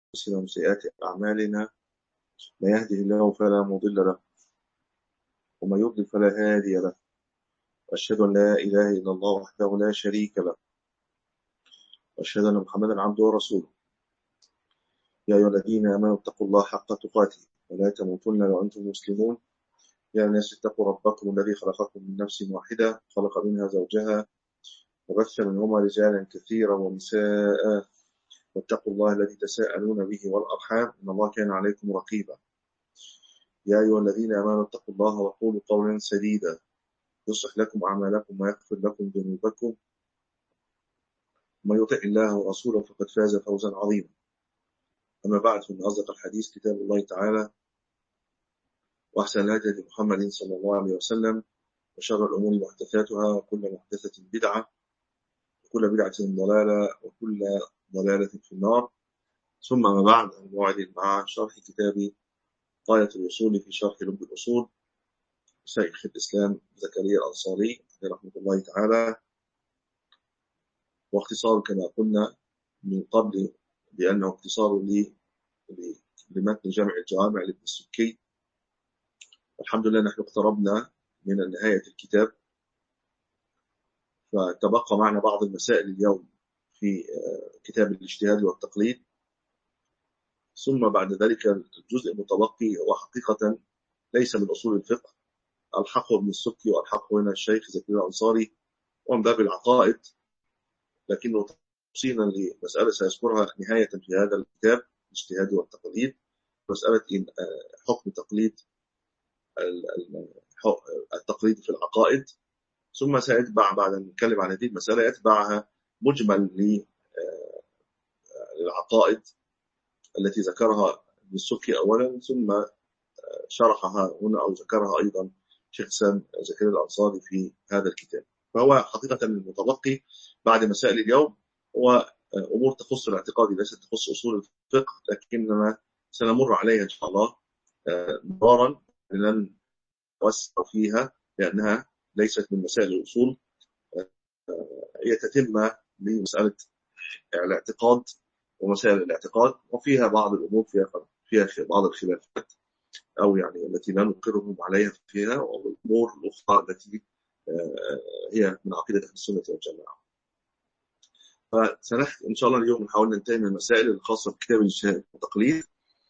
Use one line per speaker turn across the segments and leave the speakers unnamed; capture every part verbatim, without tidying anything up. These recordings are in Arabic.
أنفسنا ومن سيئات أعمالنا. من يهده الله فلا مضل له ومن يضلل فلا هادي له، وأشهد أن لا إله إلا الله وحده لا شريك له، وأشهد أن محمدا عبده ورسوله. يا أيها الذين آمنوا اتقوا الله حق تقاته ولا تموتن إلا وأنتم مسلمون. يا الناس اتقوا ربكم الذي خلقكم من نفس واحدة، خلق منها زوجها وبث منهما رجالا كثيرا ونساء، واتقوا الله الذي تساءلون به والأرحام إن الله كان عليكم رقيبا. يا أيها الذين آمنوا اتقوا الله وقولوا قولا سديدا يصلح لكم أعمالكم ويغفر لكم ذنوبكم، ومن يطع الله ورسوله فقد فاز فوزا عظيما. أما بعد، فإن أصدق الحديث كتاب الله تعالى، وأحسن الهدي محمد صلى الله عليه وسلم، وشر الأمور محدثاتها، وكل محدثة بدعة، وكل بدعة ضلالة، وكل ضلالة في النار. ثم أما بعد، الموعد مع شرح كتاب غاية الوصول في شرح لب الأصول شيخ الإسلام زكريا الأنصاري رحمه الله تعالى، واختصار كما قلنا من قبل بأنه اختصار لمتن جامع الجوامع لابن السكي. الحمد لله نحن اقتربنا من نهاية الكتاب، فتبقى معنا بعض المسائل اليوم في كتاب الاجتهاد والتقليد. ثم بعد ذلك الجزء المتبقي هو حقيقة ليس من أصول الفقه، ألحقه ابن السكي وألحقه هنا الشيخ زكريا الأنصاري، ومن باب العقائد، لكنه توصينا لمسألة سيذكرها نهاية في هذا الكتاب الاجتهاد والتقليد، مسألة حكم تقليد التقليد في العقائد. ثم سيتبع بعد أن نتكلم عن هذه المسألة يتبعها مجمل للعقائد التي ذكرها ابن السكي أولا، ثم شرحها هنا أو ذكرها أيضا شيخ سام زكريا الأنصاري في هذا الكتاب. فهو حقيقة المتبقي بعد مسائل اليوم هو أمور تخص الاعتقاد، ليست تخص أصول الفقه، لكننا سنمر عليها إن شاء الله مرارا لن نوسع فيها لأنها ليست من مسائل الأصول، هي تتم لمسألة الاعتقاد ومسائل الاعتقاد، وفيها بعض الأمور فيها فيها بعض الخلافات أو يعني التي لا نقرهم عليها فيها، والأمور الأخرى التي هي من عقيدة أهل السنة والجماعة. فسنحكي إن شاء الله اليوم نحاول ننتهي من المسائل الخاصة بكتاب الاجتهاد والتقليد،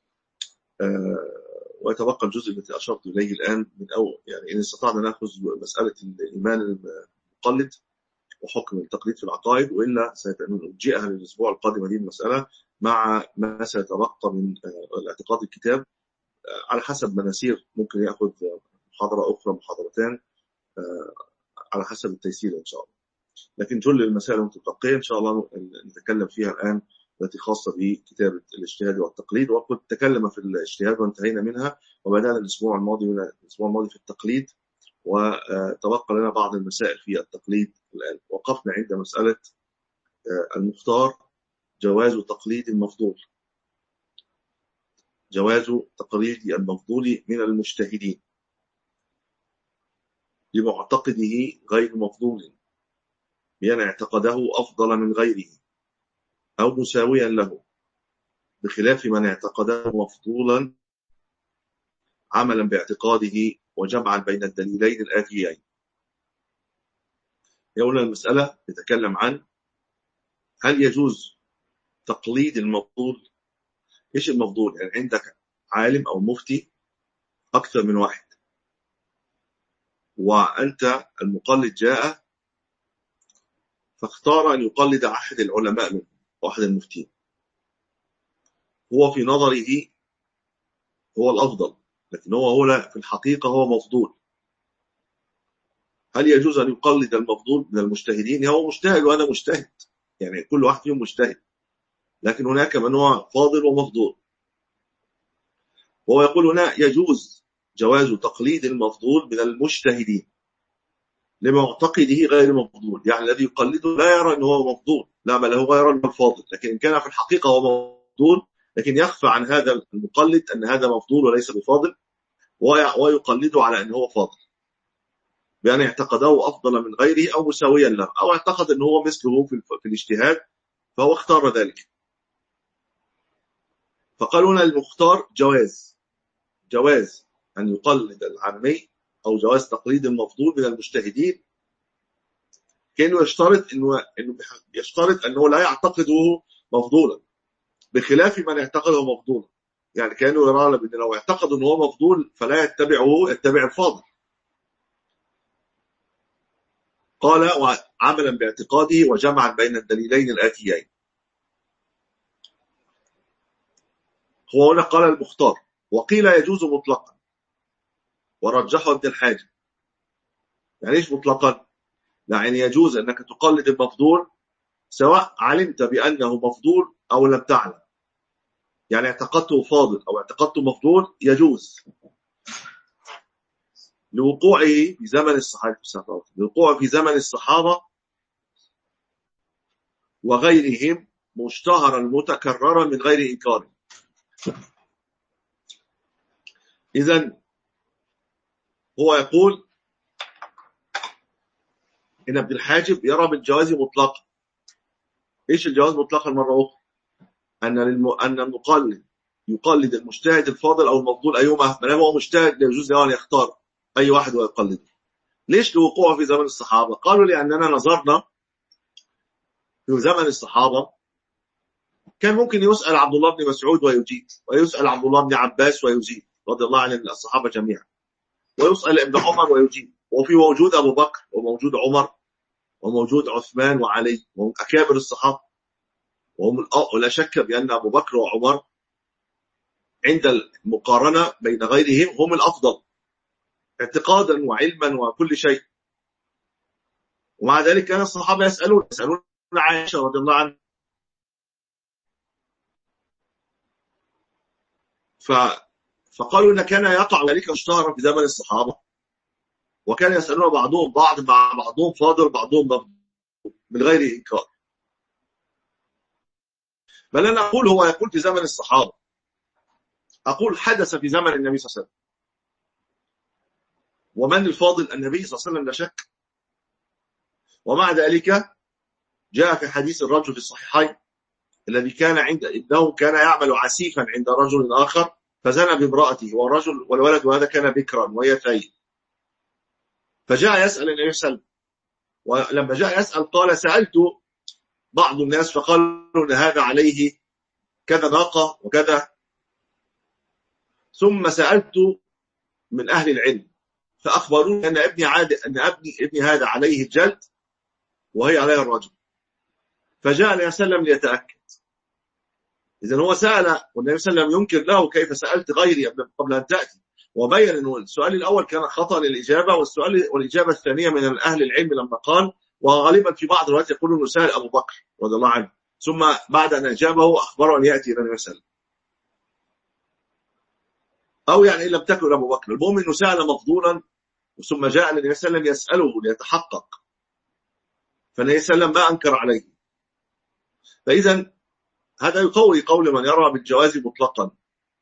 ويتبقى الجزء الذي أشرت إليه الآن من أول، يعني إن استطعنا نأخذ مسألة الإيمان المقلد وحكم التقليد في العقائد، وإلا سنرجئها للأسبوع القادم هذه المسألة مع ما سيتبقى من الاعتقاد الكتاب على حسب ما نسير. ممكن يأخذ محاضرة أخرى، محاضرتان، على حسب التيسير إن شاء الله. لكن جل المسائل المتبقية إن شاء الله نتكلم فيها الآن التي خاصة بكتابة الاجتهاد والتقليد. وقد تكلم في الاجتهاد وانتهينا منها، وبدأنا الأسبوع الماضي من الأسبوع الماضي في التقليد، وتبقى لنا بعض المسائل في التقليد الآن. وقفنا عند مسألة المختار جواز تقليد المفضول، جواز تقليد المفضول من المجتهدين لمعتقده غير مفضول، بأن اعتقده أفضل من غيره أو مساويا له، بخلاف من اعتقده مفضولا عملا باعتقاده وجمعا بين الدليلين الآتيين. يقول المسألة يتكلم عن هل يجوز تقليد المفضول. إيش المفضول؟ يعني عندك عالم أو مفتي أكثر من واحد، وأنت المقلد جاء فاختار أن يقلد أحد العلماء منه وأحد المفتين، هو في نظره هو الأفضل، لكن هو هو في الحقيقة هو مفضول. هل يجوز أن يقلد المفضول من المجتهدين؟ هو مجتهد وأنا مجتهد، يعني كل واحد فيهم مجتهد، لكن هناك من هو فاضل ومفضول. وهو يقول هنا يجوز جواز تقليد المفضول من المجتهدين لمعتقده غير مفضول، يعني الذي يقلده لا يرى أنه هو مفضول، لا بل هو يرى أنه الفاضل، لكن إن كان في الحقيقة هو مفضول، لكن يخفى عن هذا المقلد أن هذا مفضول وليس بفاضل، ويقلده على أنه هو فاضل، بأن اعتقده أفضل من غيره أو مساويا له، أو اعتقد أنه هو مثله في, في الاجتهاد فهو اختار ذلك. فقالوا هنا المختار جواز جواز أن يقلد العامي أو جواز تقليد المفضول من المجتهدين، كأنه يشترط إنه إنه يشترط أنه لا يعتقده مفضولا بخلاف من يعتقده مفضولا. يعني كأنه يرى أن لو اعتقد أنه هو مفضول فلا يتبعه، يتبع الفاضل. قال عملا باعتقاده وجمعا بين الدليلين الآتيين. هو هنا قال المختار، وقيل يجوز مطلقا ورجحه ابن الحاجب. يعني ايش مطلقا؟ يعني يجوز أنك تقلد المفضول سواء علمت بأنه مفضول أو لم تعلم. يعني اعتقدته فاضل أو اعتقدته مفضول يجوز لوقوعه في زمن الصحابة لوقوعه في زمن الصحابة وغيرهم مشتهرا متكررا من غير إنكار. إذن هو يقول إن ابن الحاجب يرى بالجواز مطلقا. إيش الجواز مطلقا مرة أخرى؟ أن للم... أن المقلد يقلد المجتهد الفاضل أو المفضول أيهما، ما دام هو مجتهد يجوز له أن يختار أي واحد ويقلده. ليش لوقوعه في زمن الصحابة؟ قالوا لأننا نظرنا في زمن الصحابة كان ممكن يسأل عبد الله بن مسعود ويجيب، ويسأل عبد الله بن عباس ويجيب رضي الله عن الصحابة جميعا، ويسأل ابن عمر ويجيب، وفي وجود أبو بكر وموجود عمر وموجود عثمان وعلي وهم أكابر الصحابة، وهم لا شك بأن أبو بكر وعمر عند المقارنة بين غيرهم هم الأفضل اعتقادا وعلما وكل شيء. ومع ذلك كان الصحابة يسألون يسألون عائشة رضي الله عنها. ف... فقالوا إن كان يقع ذلك اشتهر في زمن الصحابة، وكان يسألون بعضهم بعض مع بعضهم فاضل بعضهم مفضول من غير إنكار. بل أنا أقول هو يقول في زمن الصحابة، أقول حدث في زمن النبي صلى الله عليه وسلم. ومن الفاضل؟ النبي صلى الله عليه وسلم لا شك. ومع ذلك جاء في حديث الرجل في الصحيحين الذي كان عند ابنه كان يعمل عسيفا عند رجل آخر فزنى بامرأته، والرجل والولد وهذا كان بكرا وهي ثيب. فجاء يسأل النبي صلى الله عليه وسلم، ولما جاء يسأل قال سألت بعض الناس فقالوا ان هذا عليه كذا ناقة وكذا، ثم سألت من أهل العلم فأخبروني أن ابني عاد أن ابني ابني هذا عليه الجلد وهي عليها الرجل. فجاء النبي صلى الله عليه وسلم ليتأكد. إذن هو سأل والنبي صلى الله عليه وسلم ينكر له كيف سألت غيري قبل أن تأتي، وبين أن السؤال الأول كان خطأ للإجابة، والسؤال والإجابة الثانية من أهل العلم لما قال، وغالبا في بعض الروايات يقول أنه سأل أبو بكر رضي الله عنه، ثم بعد أن أجابه أخبره أن يأتي إلى النبي صلى الله عليه وسلم. أو يعني إن لم تكن أبو بكر، المهم أنه سأل مفضولا ثم جاء النبي صلى الله عليه وسلم يسأله ليتحقق، فالنبي صلى الله عليه وسلم ما أنكر عليه. فإذا هذا يقوي قول من يرى بالجواز مطلقا.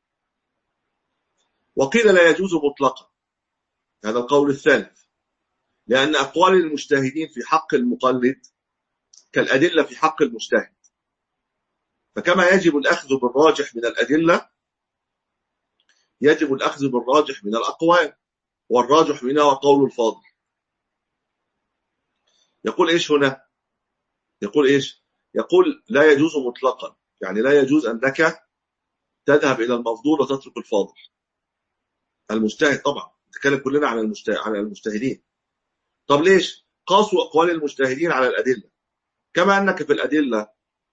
وقيل لا يجوز مطلقا، هذا القول الثالث، لأن أقوال المجتهدين في حق المقلد كالأدلة في حق المجتهد، فكما يجب الأخذ بالراجح من الأدلة يجب الأخذ بالراجح من الأقوال، والراجح منها قول الفاضل. يقول إيش هنا؟ يقول إيش؟ يقول لا يجوز مطلقا، يعني لا يجوز أنك تذهب إلى المفضول وتترك الفاضل. المجتهد طبعا نتكلم كلنا عن المجتهد على المجتهدين. طب ليش؟ قاسوا أقوال المجتهدين على الأدلة، كما أنك في الأدلة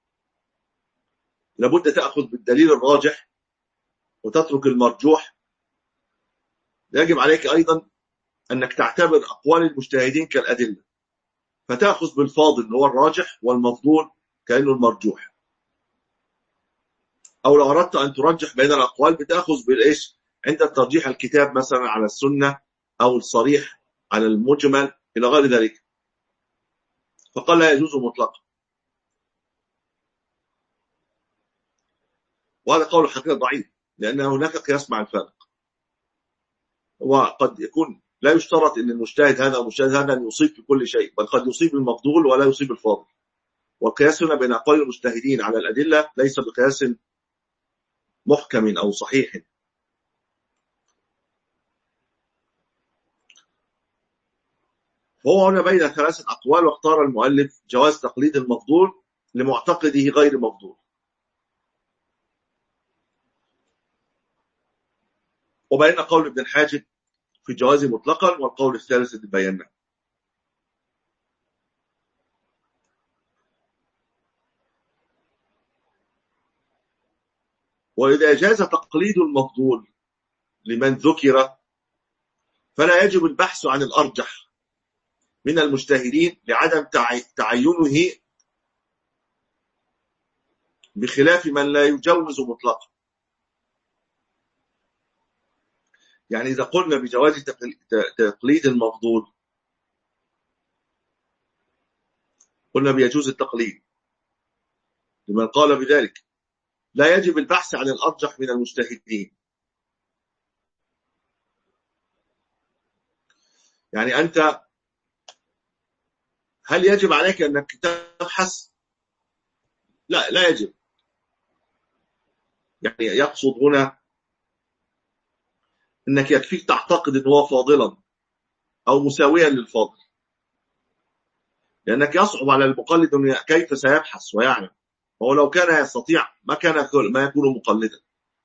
لابد تأخذ بالدليل الراجح وتترك المرجوح، يجب عليك أيضا أنك تعتبر أقوال المجتهدين كالأدلة، فتأخذ بالفاضل اللي هو الراجح والمفضول كأنه المرجوح. أو لو أردت أن ترجح بين الأقوال بتأخذ بالإيش؟ عند الترجيح الكتاب مثلا على السنة، أو الصريح على المجمل إلى غير ذلك. فقال لا يجوز مطلقا، وهذا قول حقيقة ضعيف، لأن هناك قياس مع الفارق. وقد يكون لا يشترط أن المجتهد هذا المجتهد هذا أن يصيب في كل شيء، بل قد يصيب المفضول ولا يصيب الفاضل. والقياس هنا بين أقوال المجتهدين على الأدلة ليس بقياس محكم أو صحيح. هو هنا بين ثلاثة أقوال، واختار المؤلف جواز تقليد المفضول لمعتقده غير مفضول، وبين قول ابن الحاجب في الجواز مطلقا، والقول الثالث اللي بيناه. وإذا جاز تقليد المفضول لمن ذكر فلا يجب البحث عن الأرجح من المجتهدين لعدم تعينه، بخلاف من لا يجوز مطلقا. يعني إذا قلنا بجواز تقليد المفضول، قلنا بيجوز التقليد لمن قال بذلك، لا يجب البحث عن الأرجح من المجتهدين. يعني أنت هل يجب عليك أنك تبحث؟ لا، لا يجب. يعني يقصد هنا أنك يكفيك تعتقد أنه هو فاضلا أو مساويا للفاضل، لأنك يصعب على المقلد كيف سيبحث ويعلم. هو لو كان يستطيع ما كان ما يكون مقلدا،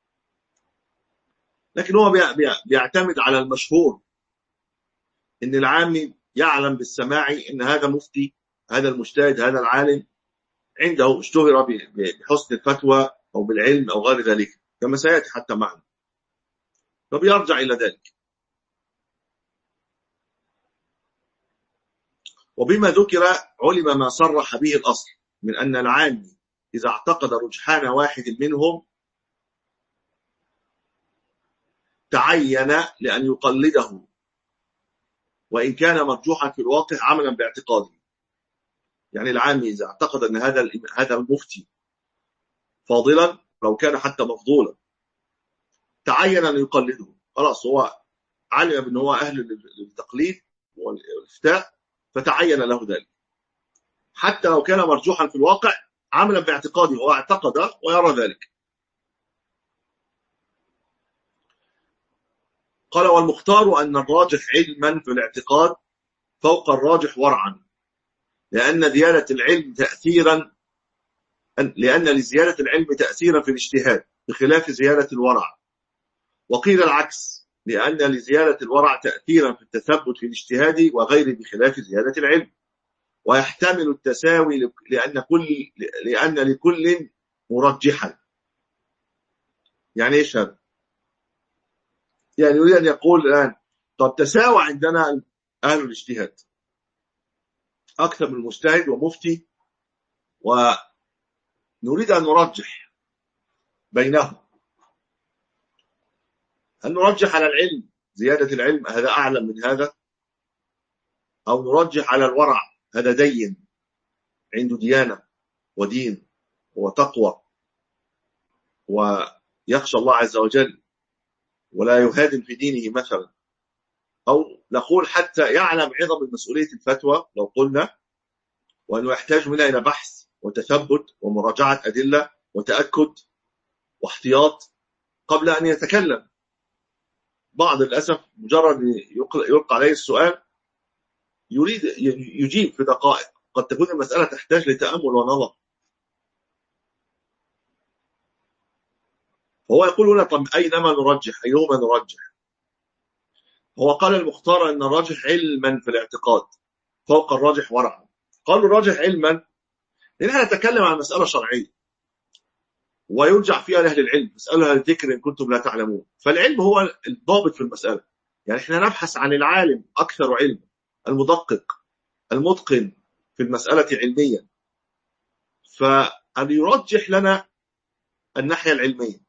لكن هو بيعتمد على المشهور، إن العامي يعلم بالسماع إن هذا مفتي، هذا المجتهد، هذا العالم عنده اشتهر بحسن الفتوى أو بالعلم أو غير ذلك، كما سيأتي حتى معنا، فبيرجع إلى ذلك. وبما ذكر علم ما صرح به الأصل من أن العامي إذا اعتقد رجحان واحد منهم تعين لأن يقلده، وإن كان مرجوحا في الواقع عملا باعتقاده. يعني العامي إذا اعتقد أن هذا هذا المفتي فاضلا، لو كان حتى مفضولا، تعين أن يقلده. خلاص، هو علم بأنه هو أهل للتقليد والإفتاء، فتعين له ذلك حتى لو كان مرجوحا في الواقع عملا باعتقاده، هو اعتقد ويرى ذلك. قال: والمختار أن الراجح علما في الاعتقاد فوق الراجح ورعا، لأن زيادة العلم تأثيرا لأن لزيادة العلم تأثيرا في الاجتهاد بخلاف زيادة الورع. وقيل العكس، لأن لزيادة الورع تأثيرا في التثبت في الاجتهاد وغيره بخلاف زيادة العلم. ويحتمل التساوي لأن كل لأن لكل مرجحا. يعني ايش هذا؟ يعني يريد أن يقول الآن طب تساوى عندنا أهل الاجتهاد أكثر من مجتهد ومفتي، ونريد أن نرجح بينهم. هل نرجح على العلم، زيادة العلم هذا أعلم من هذا، أو نرجح على الورع هذا دين عنده ديانة ودين وتقوى ويخشى الله عز وجل ولا يهادن في دينه مثلا، أو نقول حتى يعلم عظم مسؤولية الفتوى لو قلنا، وأنه يحتاج منها إلى بحث وتثبت ومراجعة أدلة وتأكد واحتياط قبل أن يتكلم. بعض الأسف مجرد يلقى عليه السؤال يريد يجيب في دقائق، قد تكون المسألة تحتاج لتأمل ونظر. هو يقول هنا طب أينما نرجح، أيهما نرجح؟ هو قال المختار أن الراجح علما في الاعتقاد فوق الراجح ورعا. قالوا الراجح علما لأن احنا نتكلم عن مسألة شرعية ويرجع فيها لأهل العلم، مسألة الذكر إن كنتم لا تعلمون، فالعلم هو الضابط في المسألة. يعني احنا نبحث عن العالم أكثر علم، المدقق المتقن في المسألة علميا، فأن يرجح لنا الناحية العلمية،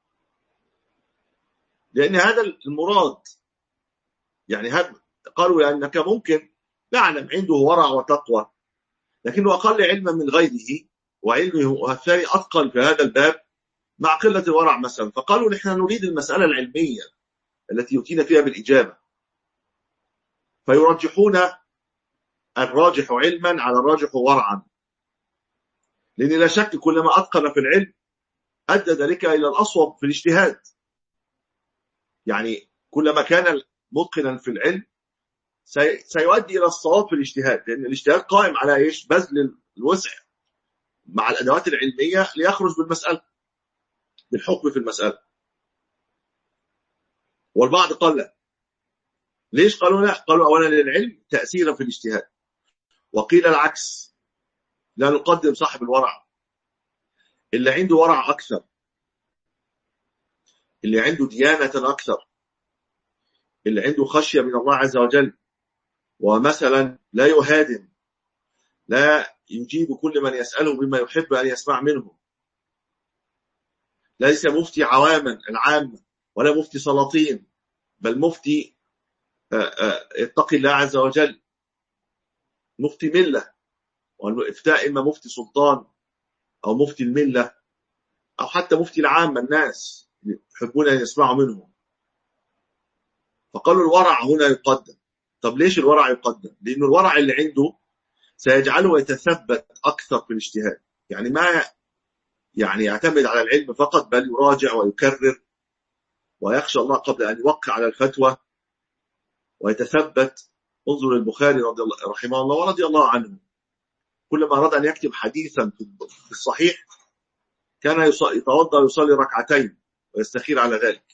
لأن هذا المراد. يعني هذا قالوا لأنك ممكن نعلم عنده ورع وتقوى لكنه أقل علما من غيره، وعلمه الثاني أثقل في هذا الباب مع قلة الورع مثلا، فقالوا نحن نريد المسألة العلمية التي يؤتينا فيها بالإجابة، فيرجحون الراجح علما على الراجح ورعا، لأن لا شك كلما أتقن في العلم أدى ذلك إلى الأصوب في الاجتهاد. يعني كلما كان متقنا في العلم سيؤدي إلى الصواب في الاجتهاد، لأن الاجتهاد قائم على إيش؟ بذل الوسع مع الأدوات العلمية ليخرج بالمسألة بالحكم في المسألة. والبعض قال لا. ليش قالوا لا؟ قالوا أولا للعلم تأثيرا في الاجتهاد، وقيل العكس، لا نقدم صاحب الورع، اللي عنده ورع أكثر، اللي عنده ديانة أكثر، اللي عنده خشية من الله عز وجل، ومثلا لا يهادن، لا يجيب كل من يسأله بما يحب أن يسمع منه، ليس مفتي عواما العامة ولا مفتي سلاطين، بل مفتي يتقي الله عز وجل، مفتي ملة. والإفتاء إما مفتي سلطان أو مفتي الملة أو حتى مفتي العامة، الناس يحبون أن يسمعوا منهم. فقالوا الورع هنا يقدم. طب ليش الورع يقدم؟ لأن الورع اللي عنده سيجعله يتثبت أكثر في الاجتهاد، يعني ما يعني يعتمد على العلم فقط، بل يراجع ويكرر ويخشى الله قبل أن يوقع على الفتوى ويتثبت. انظر البخاري رضي الله رحمه الله ورضي الله عنه، كلما أراد أن يكتب حديثا في الصحيح كان يتوضأ ويصلي ركعتين ويستخير على ذلك،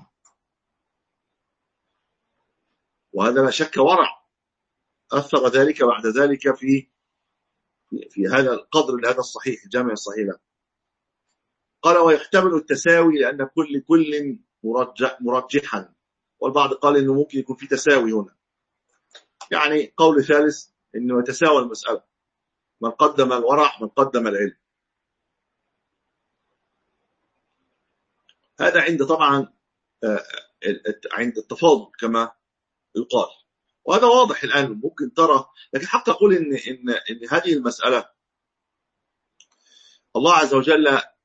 وهذا لا شك ورع أثر ذلك بعد ذلك في في هذا القدر لهذا الصحيح الجامع الصحيح له. قال ويحتمل التساوي لأن كل كل مرجح مرجحا، والبعض قال إنه ممكن يكون في تساوي هنا، يعني قول ثالث إنه يتساوى المسألة، من قدم الورع من قدم العلم. هذا عند طبعا عند التفاضل كما يقال، وهذا واضح الآن ممكن ترى. لكن حتى أقول إن إن إن هذه المسألة الله عز وجل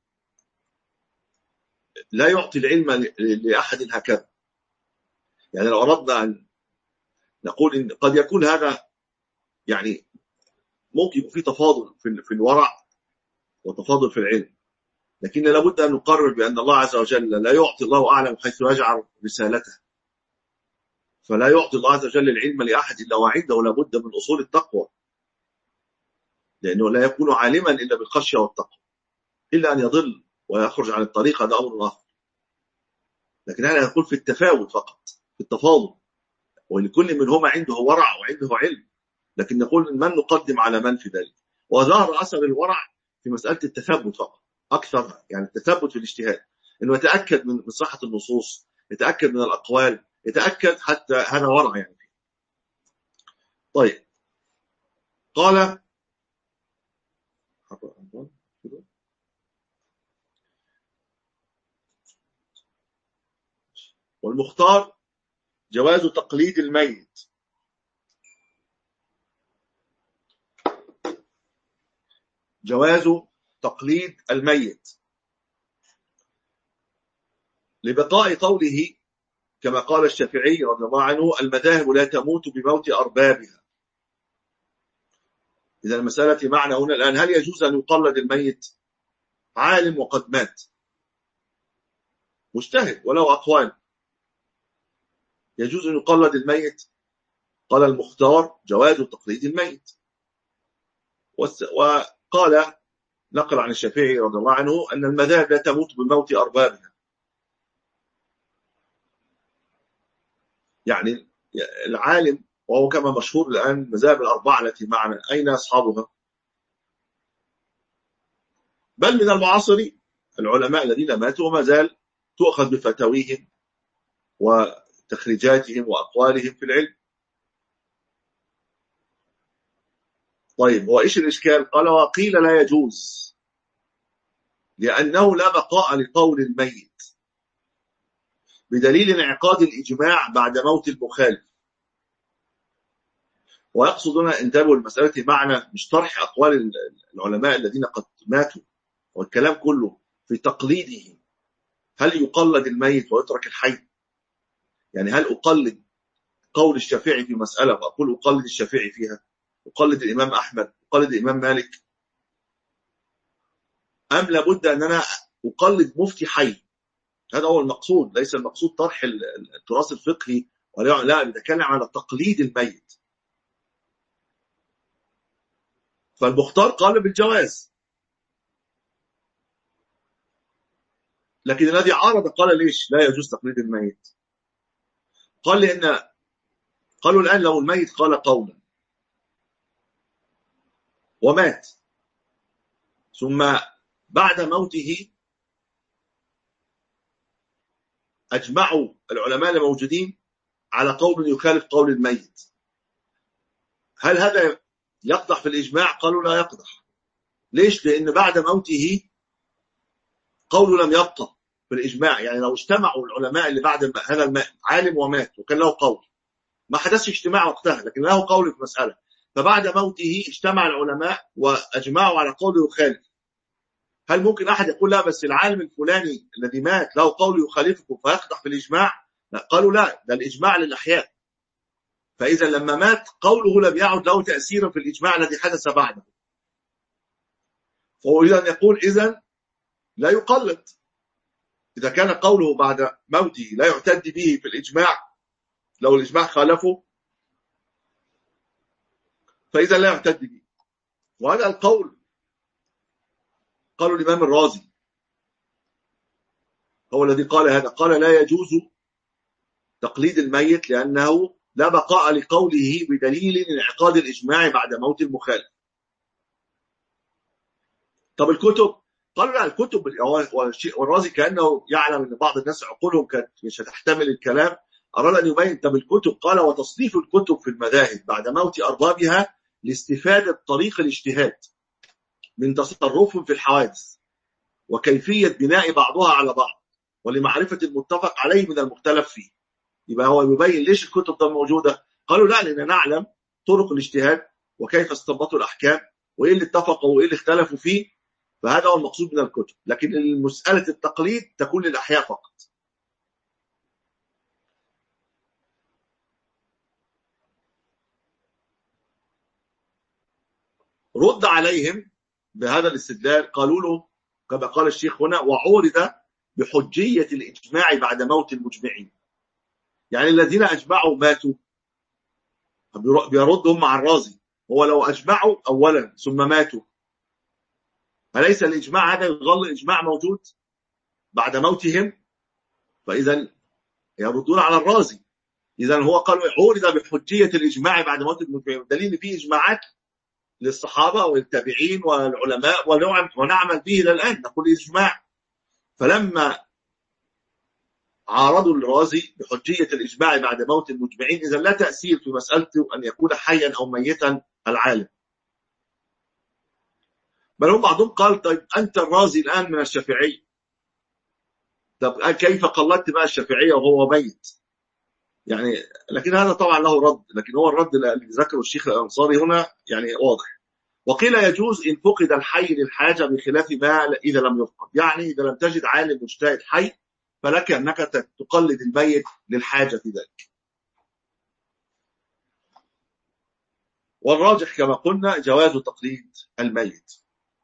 لا يعطي العلم لأحد هكذا. يعني لو أردنا أن نقول إن قد يكون هذا يعني ممكن يكون في تفاضل في في الورع وتفاضل في العلم، لكن لابد أن نقرر بأن الله عز وجل لا يعطي، الله أعلم حيث يجعل رسالته، فلا يعطي الله عز وجل العلم لأحد إلا وعنده لابد من أصول التقوى، لأنه لا يكون عالما إلا بالخشية والتقوى، إلا أن يضل ويخرج عن الطريق، هذا أمر آخر. لكن هذا يقول في التفاوت فقط، في التفاضل، ولكل منهما عنده ورع وعنده علم، لكن نقول من نقدم على من في ذلك. وظهر أثر الورع في مسألة التثبت فقط أكثر، يعني التثبت في الاجتهاد، إنه يتأكد من صحة النصوص، يتأكد من الأقوال، يتأكد حتى هذا ورع يعني. طيب قال والمختار جواز تقليد الميت، جواز تقليد الميت لبقاء قوله كما قال الشافعي رضي الله عنه المذاهب لا تموت بموت أربابها. إذا المسألة معنى هنا الآن هل يجوز أن يقلد الميت؟ عالم وقد مات مجتهد ولو أقوال، يجوز أن يقلد الميت؟ قال المختار جواز تقليد الميت. وقال نقل عن الشافعي رضي الله عنه أن المذاهب لا تموت بموت أربابها، يعني العالم، وهو كما مشهور الآن المذاهب الأربعة التي معنا أين أصحابها؟ بل من المعاصرين العلماء الذين ماتوا وما زال تؤخذ بفتاويهم وتخريجاتهم وأقوالهم في العلم. طيب وإيش الإشكال؟ قال وقيل لا يجوز لأنه لا بقاء لقول الميت بدليل انعقاد الإجماع بعد موت المخالف. ويقصد هنا انتبهوا المسألة معنى مش طرح أقوال العلماء الذين قد ماتوا، والكلام كله في تقليده. هل يقلد الميت ويترك الحي؟ يعني هل أقلد قول الشافعي في مسألة وأقول أقلد الشافعي فيها، أقلد الإمام أحمد، أقلد الإمام مالك، أم لابد أن أنا أقلد مفتي حي. هذا هو المقصود، ليس المقصود طرح التراث الفقهي، لا، نتكلم على تقليد الميت. فالمختار قال بالجواز، لكن الذي عارض قال ليش لا يجوز تقليد الميت؟ قال لأن قالوا الآن لو الميت قال قولا ومات، ثم بعد موته أجمعوا العلماء الموجودين على قول يخالف قول الميت، هل هذا يقدح في الإجماع؟ قالوا لا يقدح. ليش؟ لأن بعد موته قوله لم يبقى في الإجماع. يعني لو اجتمعوا العلماء اللي بعد هذا عالم ومات وكان له قول، ما حدثش اجتماع وقتها لكن له قول في مسألة، فبعد موته اجتمع العلماء وأجمعوا على قول يخالف، هل ممكن أحد يقول لا بس العالم الفلاني الذي مات له قول يخالفكم فيقدح في الإجماع؟ لا، قالوا لا، ده الإجماع للأحياء، فإذا لما مات قوله لم يعد له تأثيرا في الإجماع الذي حدث بعده. فأريد أن يقول إذن لا يقلد، إذا كان قوله بعد موته لا يعتد به في الإجماع، لو الإجماع خالفه فإذا لا يعتد به. وهذا القول قالوا الإمام الرازي هو الذي قال هذا، قال لا يجوز تقليد الميت لأنه لا بقاء لقوله بدليل انعقاد الإجماع بعد موت المخالف. طب الكتب؟ قالوا لا، الكتب والرازي كأنه يعلم أن بعض الناس عقولهم كانت مش هتحتمل الكلام، أراد أن يبين. طب الكتب؟ قال وتصنيف الكتب في المذاهب بعد موت أربابها لاستفادة طريق الاجتهاد من تصرفهم في الحوادث وكيفية بناء بعضها على بعض ولمعرفة المتفق عليه من المختلف فيه. يبقى هو يبين ليش الكتب طب موجودة. قالوا لا، لأننا نعلم طرق الاجتهاد وكيف استنبطوا الأحكام وإيه اللي اتفقوا وإيه اللي اختلفوا فيه، فهذا هو المقصود من الكتب. لكن مسألة التقليد تكون للأحياء فقط. رد عليهم بهذا الاستدلال، قالوا له كما قال الشيخ هنا وعورد بحجية الإجماع بعد موت المجمعين. يعني الذين أجمعوا ماتوا، بيردهم مع الرازي، هو لو أجمعوا أولا ثم ماتوا أليس الإجماع هذا يظل إجماع موجود بعد موتهم؟ فإذا يردون على الرازي. إذا هو قالوا عورد بحجية الإجماع بعد موت المجمعين، دليل فيه إجماعات للصحابة والتابعين والعلماء ونعمل به إلى الآن، نقول إجماع. فلما عارضوا الرازي بحجية الإجماع بعد موت المجمعين، إذا لا تأثير في مسألته أن يكون حيا أو ميتا العالم. بل هم بعضهم قال طيب أنت الرازي الآن من الشافعي، طب كيف قلدت بقى الشافعية وهو ميت؟ يعني لكن هذا طبعا له رد، لكن هو الرد اللي ذكره الشيخ الأنصاري هنا يعني واضح. وقيل يجوز إن فقد الحي للحاجة بخلاف ما إذا لم يفقد. يعني إذا لم تجد عالم مجتهد حي فلك أنك تقلد الميت للحاجة في ذلك. والراجح كما قلنا جواز تقليد الميت.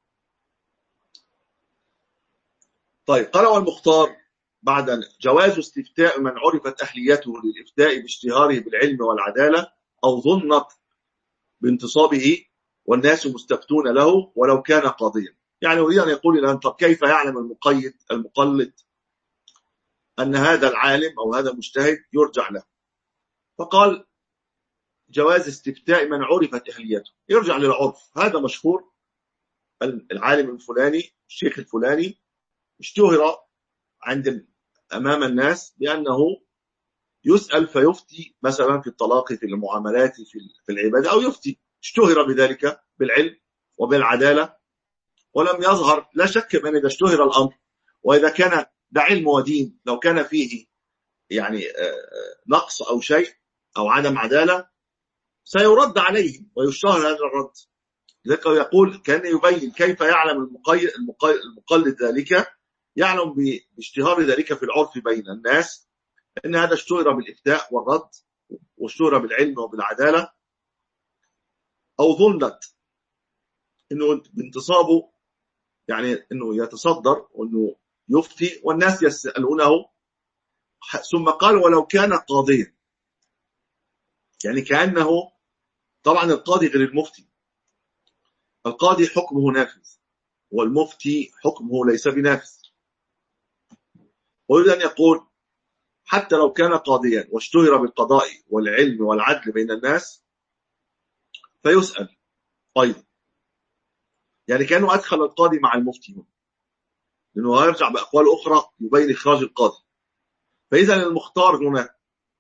طيب قال والمختار بعد جواز استفتاء من عرفت أهليته للإفتاء باشتهاره بالعلم والعدالة أو ظنت بانتصابه والناس مستفتون له ولو كان قاضيا. يعني يريد أن يقول الآن طب كيف يعلم المقيد المقلد أن هذا العالم أو هذا المجتهد يرجع له؟ فقال جواز استفتاء من عرفت أهليته، يرجع للعرف. هذا مشهور، العالم الفلاني الشيخ الفلاني اشتهر عند أمام الناس بأنه يسأل فيفتي مثلا في الطلاق في المعاملات في العبادة أو يفتي، اشتهر بذلك بالعلم وبالعدالة ولم يظهر. لا شك من إذا اشتهر الأمر وإذا كان ده علم ودين، لو كان فيه يعني نقص أو شيء أو عدم عدالة سيرد عليه ويشتهر هذا الرد. لذلك يقول كان يبين كيف يعلم المقيد المقلد ذلك، يعلم باشتهار ذلك في العرف بين الناس أن هذا اشتهر بالإفتاء والرد واشتهر بالعلم وبالعدالة، أو ظنت أنه بانتصابه يعني أنه يتصدر وأنه يفتي والناس يسألونه، ثم قال ولو كان قاضيا، يعني كأنه طبعا القاضي غير المفتي، القاضي حكمه نافذ والمفتي حكمه ليس بنافذ. ويريد أن يقول حتى لو كان قاضيا واشتهر بالقضاء والعلم والعدل بين الناس فيسأل أيضا، يعني كأنه أدخل القاضي مع المفتي هنا، لأنه هيرجع بأقوال أخرى يبين إخراج القاضي. فإذا المختار هنا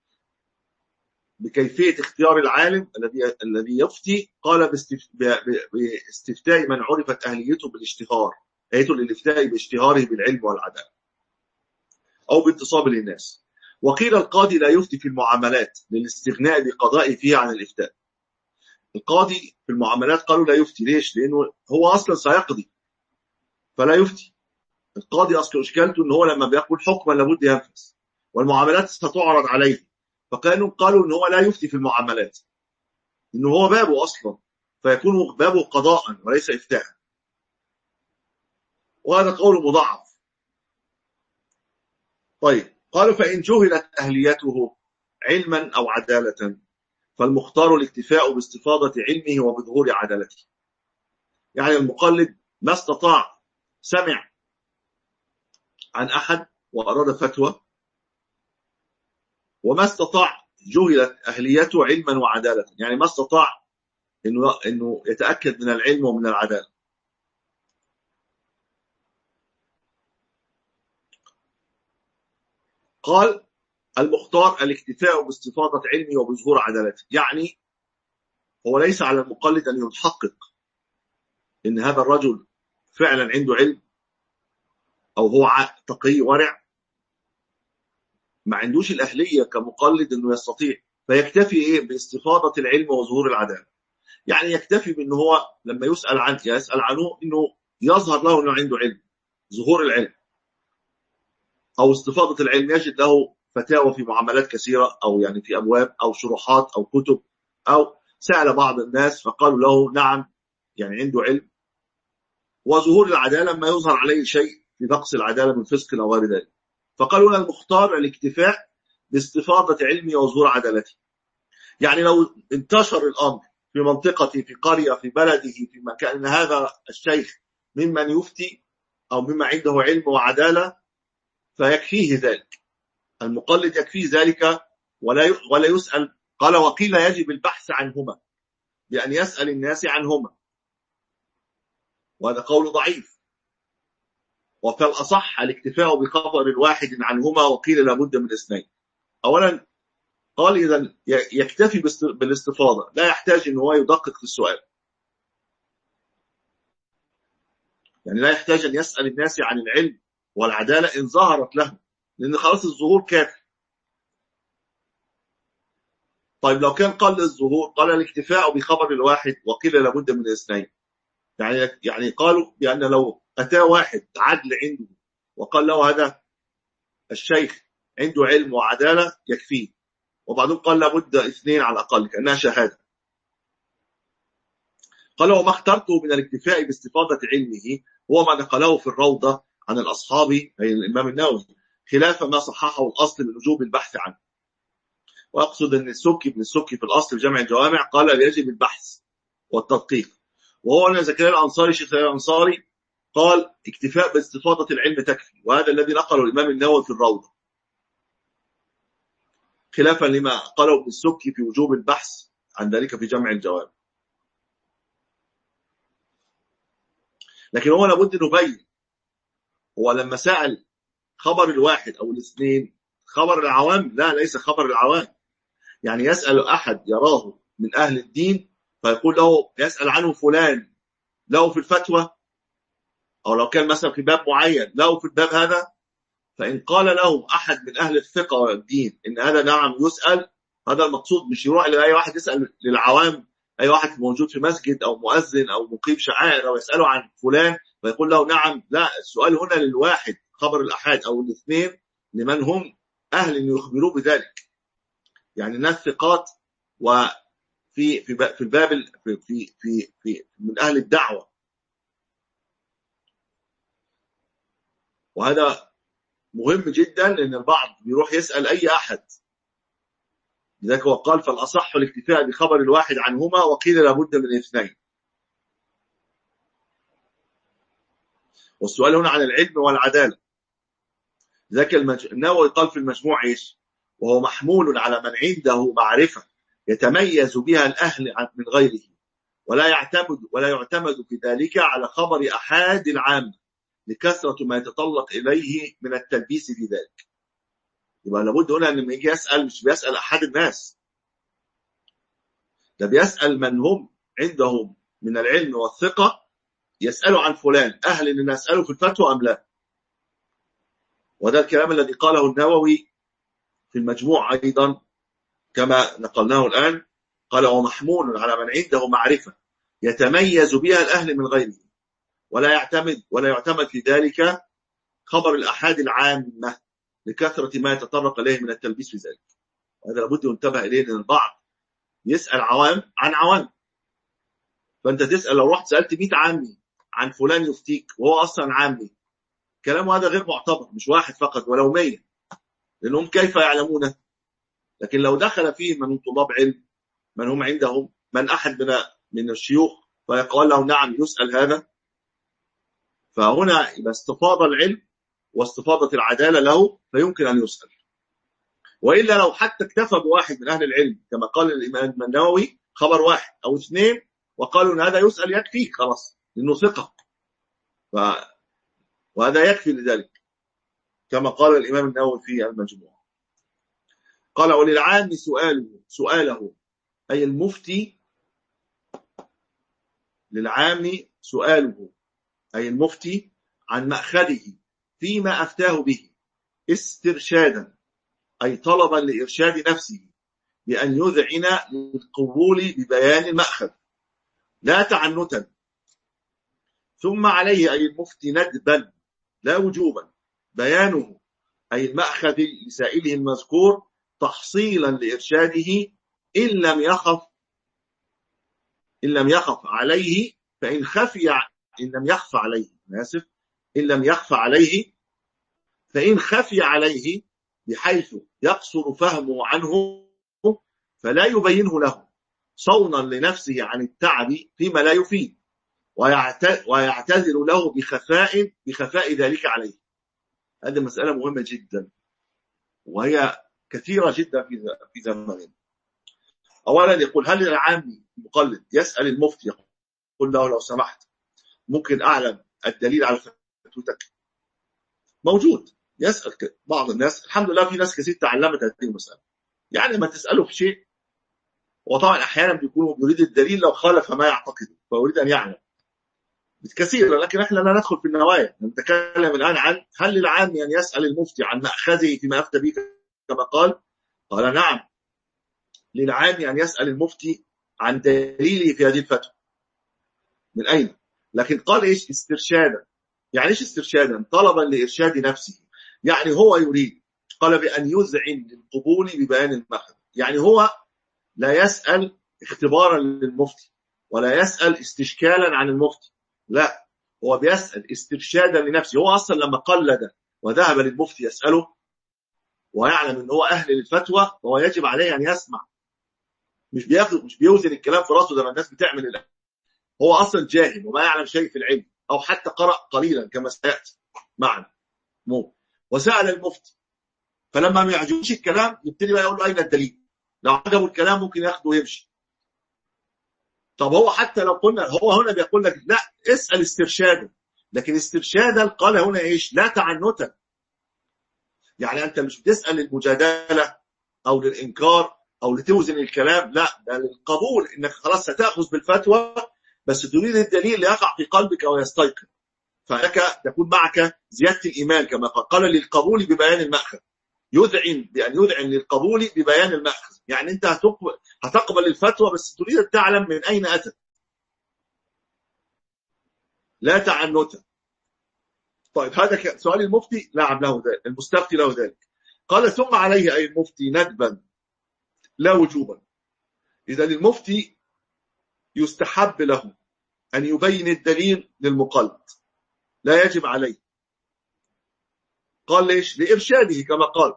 بكيفية اختيار العالم الذي الذي يفتي قال باستفتاء من عرفت أهليته بالاشتهار، أهليته للافتاء باشتهاره بالعلم والعدالة أو بانتصاب للناس. وقيل القاضي لا يفتي في المعاملات للاستغناء بقضائه فيها عن الإفتاء. القاضي في المعاملات قالوا لا يفتي، ليش؟ لأنه هو أصلا سيقضي فلا يفتي. القاضي أصلا إشكالته أنه هو لما بيقول حكما لابد ينفذ والمعاملات ستعرض عليه، فكانوا قالوا أنه هو لا يفتي في المعاملات إنه هو بابه أصلا، فيكون بابه قضاء وليس إفتاء، وهذا قول مضاعف. طيب قالوا فإن جهلت أهليته علما أو عدالة فالمختار الاكتفاء باستفاضة علمه وبظهور عدالته. يعني المقلد ما استطاع، سمع عن أحد وأراد فتوى وما استطاع، جهلت أهليته علما وعدالة، يعني ما استطاع إنه إنه يتأكد من العلم ومن العدالة. قال المختار الاكتفاء باستفاضة علمه وبظهور عدالته، يعني هو ليس على المقلد أن يتحقق إن هذا الرجل فعلا عنده علم أو هو تقي ورع، ما عندوش الأهلية كمقلد أنه يستطيع، فيكتفي إيه باستفاضة العلم وظهور العدالة. يعني يكتفي بأنه هو لما يسأل عنه يسأل عنه أنه يظهر له أنه عنده علم، ظهور العلم أو استفاضة العلم، يجد له فتاوى في معاملات كثيرة أو يعني في أبواب أو شروحات أو كتب، أو سأل بعض الناس فقالوا له نعم يعني عنده علم. وظهور العدالة ما يظهر عليه شيء في نقص العدالة من فسق أو غير ذلك. فقالوا لنا المختار الاكتفاء باستفاضة علمه وظهور عدالته. يعني لو انتشر الأمر في منطقته في قرية في بلده في مكان أن هذا الشيخ ممن يفتي أو مما عنده علم وعدالة فيكفيه ذلك، المقلد يكفيه ذلك ولا ولا يسأل. قال وقيل يجب البحث عنهما بأن يسأل الناس عنهما، وهذا قول ضعيف. وفالأصح الاكتفاء بخبر واحد عنهما، وقيل لابد من اثنين. أولا قال إذا يكتفي بالاستفاضة، لا يحتاج أن هو يدقق في السؤال، يعني لا يحتاج أن يسأل الناس عن العلم والعدالة إن ظهرت له، لأن خلاص الظهور كافي. طيب لو كان قل الظهور قال الاكتفاء بخبر الواحد وقيل لابد من اثنين، يعني يعني قالوا بأن لو أتى واحد عدل عنده وقال له هذا الشيخ عنده علم وعدالة يكفيه، وبعدين قال لابد اثنين على الأقل كأنها شهادة. قال وما اخترته من الاكتفاء باستفاضة علمه هو ما نقله في الروضة عن الأصحاب أي الإمام النووي، خلاف ما صححه الأصل من وجوب البحث عنه. وأقصد أن السكي ابن السكي في الأصل في جامع الجوامع قال يجب البحث والتدقيق، وهو أن زكريا الأنصاري شيخ الأنصاري قال اكتفاء باستفاضة العلم تكفي، وهذا الذي نقله الإمام النووي في الروضة، خلافا لما قاله ابن السكي في وجوب البحث عن ذلك في جامع الجوامع. لكن هو لابد نبين، هو لما سأل خبر الواحد أو الاثنين خبر العوام، لا ليس خبر العوام، يعني يسأل أحد يراه من أهل الدين فيقول له يسأل عنه فلان له في الفتوى، أو لو كان مثلا في باب معين له في الباب هذا، فإن قال له أحد من أهل الثقة والدين إن هذا نعم يسأل، هذا المقصود، مش يروح لأي واحد يسأل للعوام، أي واحد موجود في مسجد أو مؤذن أو مقيم شعائر أو يسأله عن فلان فيقول له نعم، لا، السؤال هنا للواحد خبر الأحاد أو الاثنين لمن هم أهل أن يخبروا بذلك، يعني الناس ثقات وفي في في الباب في في في, في من أهل الدعوة. وهذا مهم جدا، لأن البعض بيروح يسأل أي أحد، لذلك هو قال فالأصح الاكتفاء بخبر الواحد عنهما، وقيل لابد من اثنين. والسؤال هنا عن العلم والعدالة. لذلك النووي قال في المجموع إيش؟ وهو محمول على من عنده معرفة يتميز بها الأهل من غيره، ولا يعتمد ولا يعتمد في ذلك على خبر أحد العام لكثرة ما يتطلق إليه من التلبيس في ذلك. يبقى لابد هنا أن لما يجي يسأل مش بيسأل أحد الناس، ده بيسأل من هم عندهم من العلم والثقة، يسألوا عن فلان أهل أن نسأله في الفتوى أم لا. وده الكلام الذي قاله النووي في المجموع أيضا كما نقلناه الآن. قال ومحمول على من عنده معرفة يتميز بها الأهل من غيره، ولا يعتمد ولا يعتمد في ذلك خبر الأحاد العامة لكثرة ما يتطرق إليه من التلبيس في ذلك. وهذا لابد ينتبه إليه، لأن البعض يسأل عوام عن عوام. فأنت تسأل، لو رحت سألت مئة عامي عن فلان يفتيك وهو أصلا عامي، كلامه هذا غير معتبر، مش واحد فقط ولو مية، لأنهم كيف يعلمونه؟ لكن لو دخل فيه من طلاب علم من هم عندهم من أحد من من الشيوخ فيقول له نعم يسأل هذا، فهنا يبقى استفاض العلم واستفاضة العدالة له فيمكن أن يسأل. وإلا لو حتى اكتفى بواحد من أهل العلم كما قال الإمام النووي خبر واحد أو اثنين وقالوا أن هذا يسأل يكفي خلاص لأنه ثقة، ف... وهذا يكفي لذلك كما قال الإمام النووي في المجموع. قال وللعام سؤاله سؤاله أي المفتي، للعام سؤاله أي المفتي عن مأخذه فيما أفتاه به استرشادا، أي طلبا لإرشاد نفسه بأن يذعن للقبول ببيان المأخذ لا تعنتا، ثم عليه أي المفتي ندبا لا وجوبا بيانه أي المأخذ لسائله المذكور تحصيلا لإرشاده إن لم يخف إن لم يخف عليه فإن خفي إن لم يخف عليه آسف إن لم يخف عليه فإن خفي عليه بحيث يقصر فهمه عنه فلا يبينه له صونا لنفسه عن التعب فيما لا يفيد، ويعتذر له بخفاء بخفاء ذلك عليه. هذه مسألة مهمة جدا وهي كثيرة جدا في في زماننا. أولا يقول هل العامي المقلد يسأل المفتي يقول له لو سمحت ممكن أعلم الدليل على فتوتك؟ موجود يسأل بعض الناس، الحمد لله في ناس كثير تعلمت هذه المسألة. يعني ما تسأله في شيء وطبعا أحيانا بيكون يريد الدليل لو خالف ما يعتقده فيريد أن يعلم كثيرا، لكن احنا لا ندخل في النوايا. نتكلم الآن عن هل للعامي أن يسأل المفتي عن مأخذه فيما أفتى به كما قال؟ قال نعم للعامي أن يسأل المفتي عن دليله في هذه الفتوى من أين، لكن قال إيش استرشادا. يعني إيش استرشادا؟ طلبا لإرشاد نفسه، يعني هو يريد قال بأن يذعن للقبول ببيان المأخذ، يعني هو لا يسأل اختبارا للمفتي ولا يسأل استشكالا عن المفتي، لا هو بيسأل استرشادا لنفسه. هو أصلا لما قلد وذهب للمفتي يسأله ويعلم أنه هو أهل للفتوى فهو يجب عليه أن يسمع، مش بياخد مش بيوزن الكلام في راسه زي ما الناس بتعمل الآن. هو أصلا جاهل وما يعلم شيء في العلم أو حتى قرأ قليلا كما سيأتي معنا مو وسأل المفتي، فلما ما يعجبش الكلام يبتدي بقى يقول له أين الدليل؟ لو عجبه الكلام ممكن ياخده ويمشي. طب هو حتى لو قلنا هو هنا بيقول لك لا اسأل استرشادا، لكن استرشادا قال هنا إيش؟ لا تعنتا. يعني أنت مش بتسأل للمجادلة أو للإنكار أو لتوزن الكلام، لا ده للقبول، إنك خلاص ستأخذ بالفتوى بس تريد الدليل اللي يقع في قلبك ويستيقظ، فلك تكون معك زيادة الإيمان كما قال. قال للقبول ببيان المأخذ، يذعن بأن يذعن للقبول ببيان المأخذ، يعني أنت هتقبل, هتقبل الفتوى بس تريد أن تعلم من أين أتت لا تعنتا. طيب هذا سؤال المفتي نعم له ذلك، المستفتي له ذلك. قال ثم عليه أي المفتي ندبا لا وجوبا، إذا المفتي يستحب له أن يبين الدليل للمقلد لا يجب عليه. قال ليش؟ لإرشاده كما قال،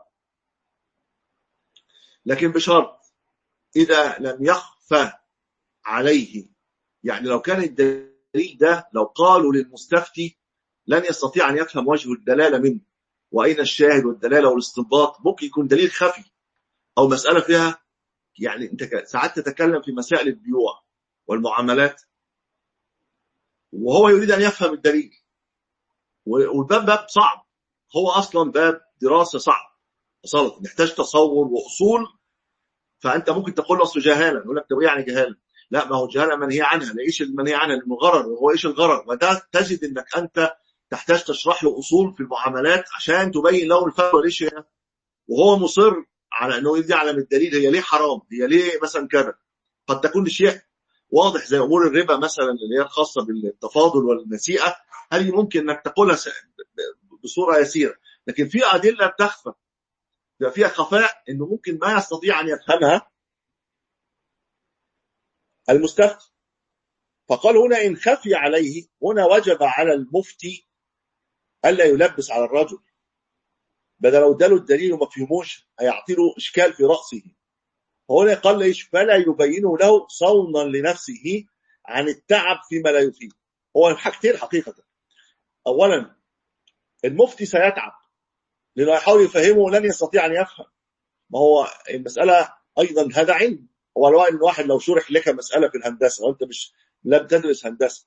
لكن بشرط إذا لم يخفى عليه. يعني لو كان الدليل ده لو قالوا للمستفتي لن يستطيع أن يفهم وجه الدلالة منه، وأين الشاهد والدلالة والاستنباط، ممكن يكون دليل خفي أو مسألة فيها، يعني أنت ساعات تتكلم في مسائل البيوع والمعاملات وهو يريد أن يفهم الدليل، والباب باب صعب، هو أصلا باب دراسة صعب أصلا، نحتاج تصور وأصول. فأنت ممكن تقول له أصل جهالة، يقول لك طب إيه يعني جهالة؟ لا، ما هو جهالة منهي عنها، لا إيش المنهي عنها؟ المغرر، وهو إيش الغرر؟ وده تجد إنك أنت تحتاج تشرح له أصول في المعاملات عشان تبين له الفتوى ليش هي، وهو مصر على أنه يدي يعلم الدليل، هي ليه حرام، هي ليه مثلا كذا. قد تكون الشيء واضح زي أمور الربا مثلا اللي هي الخاصة بالتفاضل والنسيئة، هل ممكن أنك تقولها بصورة يسيرة، لكن في أدلة بتخفى، فيها خفاء إنه ممكن ما يستطيع أن يفهمها المستفتي. فقال هنا إن خفي عليه، هنا وجب على المفتي ألا يلبس على الرجل، بدل لو اداله الدليل وما فهموش هيعطي له إشكال في رأسه. هنا قال ليش؟ فلا يبينه له صونا لنفسه عن التعب فيما لا يفيد. هو حاجتين حقيقة، أولا المفتي سيتعب لأنه يحاول يفهمه ولن يستطيع أن يفهم، ما هو المسألة أيضا هذا علم. هو الواحد لو شرح لك مسألة في الهندسة وأنت مش لم تدرس هندسة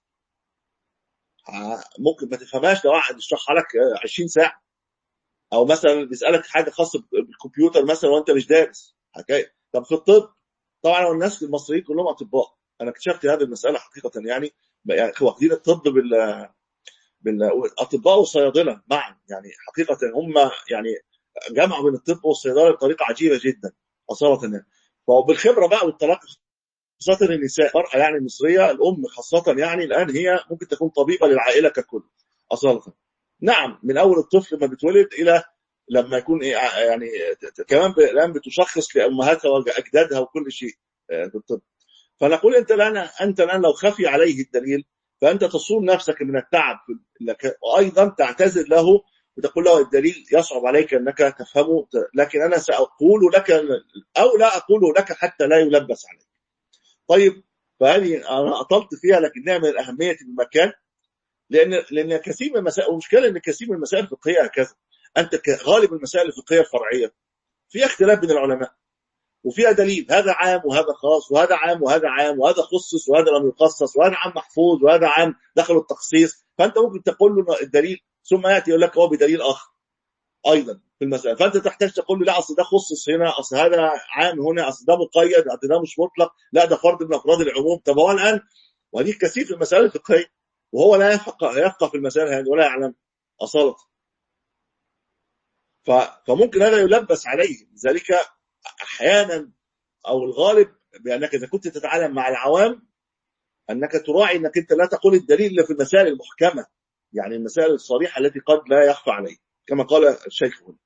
ممكن ما تفهمهاش لو واحد يشرحها لك عشرين ساعة، أو مثلا بيسألك حاجة خاصة بالكمبيوتر مثلا وأنت مش دارس حكاية. طب في الطب طبعا الناس المصريين كلهم أطباء، أنا اكتشفت هذه المسألة حقيقة، يعني يعني واخدين الطب بال بالأطباء والصيادلة معا، يعني حقيقة هم يعني جمعوا بين الطب والصيدلة بطريقة عجيبة جدا أصالة يعني. فبالخبرة بقى والتلقي، خاصة النساء، المرأة يعني المصرية الأم خاصة يعني الآن هي ممكن تكون طبيبة للعائلة ككل أصالة. نعم، من أول الطفل ما بتولد إلى لما يكون إيه يعني كمان الآن بتشخص لأمهاتها وأجدادها وكل شيء في الطب. فنقول أنت الآن أنت الآن لو خفي عليه الدليل فأنت تصون نفسك من التعب، وأيضا تعتذر له وتقول له الدليل يصعب عليك أنك تفهمه، لكن أنا سأقول لك أو لا أقول لك حتى لا يلبس عليك. طيب، فهذه أنا أطلت فيها لكنها من الأهمية بمكان، لأن لأن كثير من المسائل، ومشكلة أن كثير من المسائل الفقهية هكذا، أنت غالب المسائل الفقهية الفرعية في اختلاف بين العلماء وفيها دليل، هذا عام وهذا خاص، وهذا عام وهذا عام، وهذا خصص وهذا لم يخصص، وهذا عام محفوظ وهذا عام دخل التخصيص. فأنت ممكن تقول له الدليل ثم يأتي يقول لك هو بدليل آخر أيضا في المسألة، فأنت تحتاج تقول له لا أصل ده خصص هنا، أصل هذا عام هنا، أصل ده مقيد، أصل ده مش مطلق، لا ده فرد من أفراد العموم. طب هو الآن وهذه كثير في المسائل الفقهية وهو لا يفقه يفقه في المسائل هذه ولا يعلم أصالة، فممكن هذا يلبس عليه. لذلك أحيانا أو الغالب بأنك إذا كنت تتعامل مع العوام أنك تراعي أنك أنت لا تقول الدليل إلا في المسائل المحكمة، يعني المسائل الصريحة التي قد لا يخفى عليه كما قال الشيخ هنا.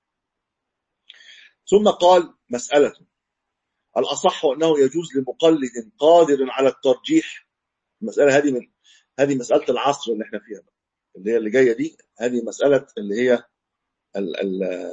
ثم قال مسألة الأصح أنه يجوز لمقلد قادر على الترجيح. المسألة هذه من هذه مسألة العصر اللي احنا فيها اللي هي اللي جاية دي، هذه مسألة اللي هي ال ال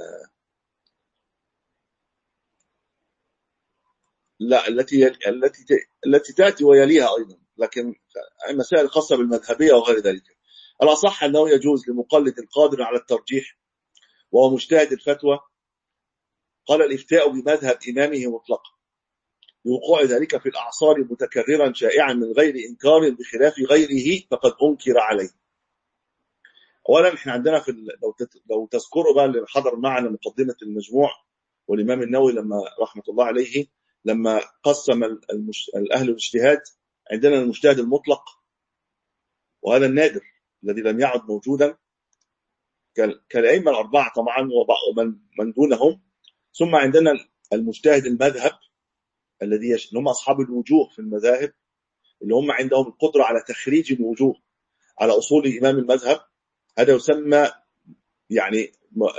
لا التي التي التي تأتي ويليها أيضا، لكن المسائل الخاصة بالمذهبية وغير ذلك. الأصح أنه يجوز لمقلد قادر على الترجيح وهو مجتهد الفتوى، قال الإفتاء بمذهب إمامه مطلقا لوقوع ذلك في الأعصار متكررا شائعا من غير إنكار بخلاف غيره فقد أنكر عليه. أولا احنا عندنا في لو لو تذكروا بقى اللي حضر معنا مقدمة المجموع والإمام النووي لما رحمة الله عليه لما قسم المش... الأهل الاجتهاد، عندنا المجتهد المطلق وهذا النادر الذي لم يعد موجودا كالأئمة الأربعة طبعا ومن دونهم. ثم عندنا المجتهد المذهب الذي يش... هم أصحاب الوجوه في المذاهب، اللي هم عندهم القدرة على تخريج الوجوه على أصول إمام المذهب، هذا يسمى يعني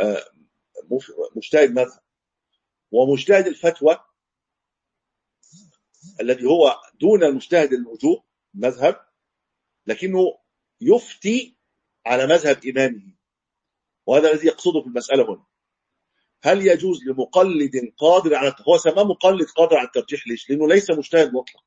مجتهد مذهب. ومجتهد الفتوى الذي هو دون المجتهد الوجوه مذهب، لكنه يفتي على مذهب إمامه، وهذا الذي يقصده في المسألة هنا. هل يجوز لمقلد قادر على هو سماه مقلد قادر على الترجيح ليش؟ لأنه ليس مجتهد مطلق،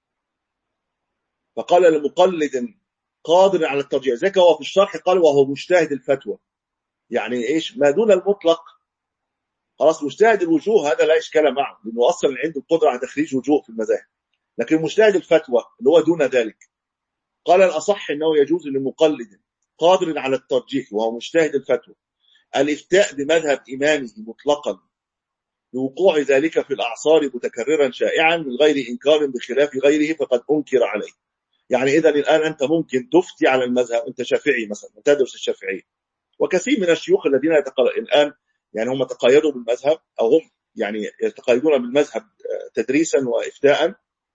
فقال لمقلد قادر على الترجيح. ذلك هو في الشرح قال وهو مجتهد الفتوى، يعني إيش ما دون المطلق خلاص. مجتهد الوجوه هذا لا إشكال معه لأنه أصلا عنده القدرة على تخريج وجوه في المذاهب، لكن مجتهد الفتوى اللي هو دون ذلك قال الأصح أنه يجوز لمقلد قادر على الترجيح وهو مجتهد الفتوى الافتاء بمذهب إمامه مطلقا لوقوع ذلك في الأعصار متكررا شائعا من غير إنكار بخلاف غيره فقد أنكر عليه. يعني إذا الآن أنت ممكن تفتي على المذهب، أنت شافعي مثلا تدرس الشافعية، وكثير من الشيوخ الذين يتقل... الآن يعني هم تقيدوا بالمذهب أو هم يعني يتقيدون بالمذهب تدريسا وإفتاء،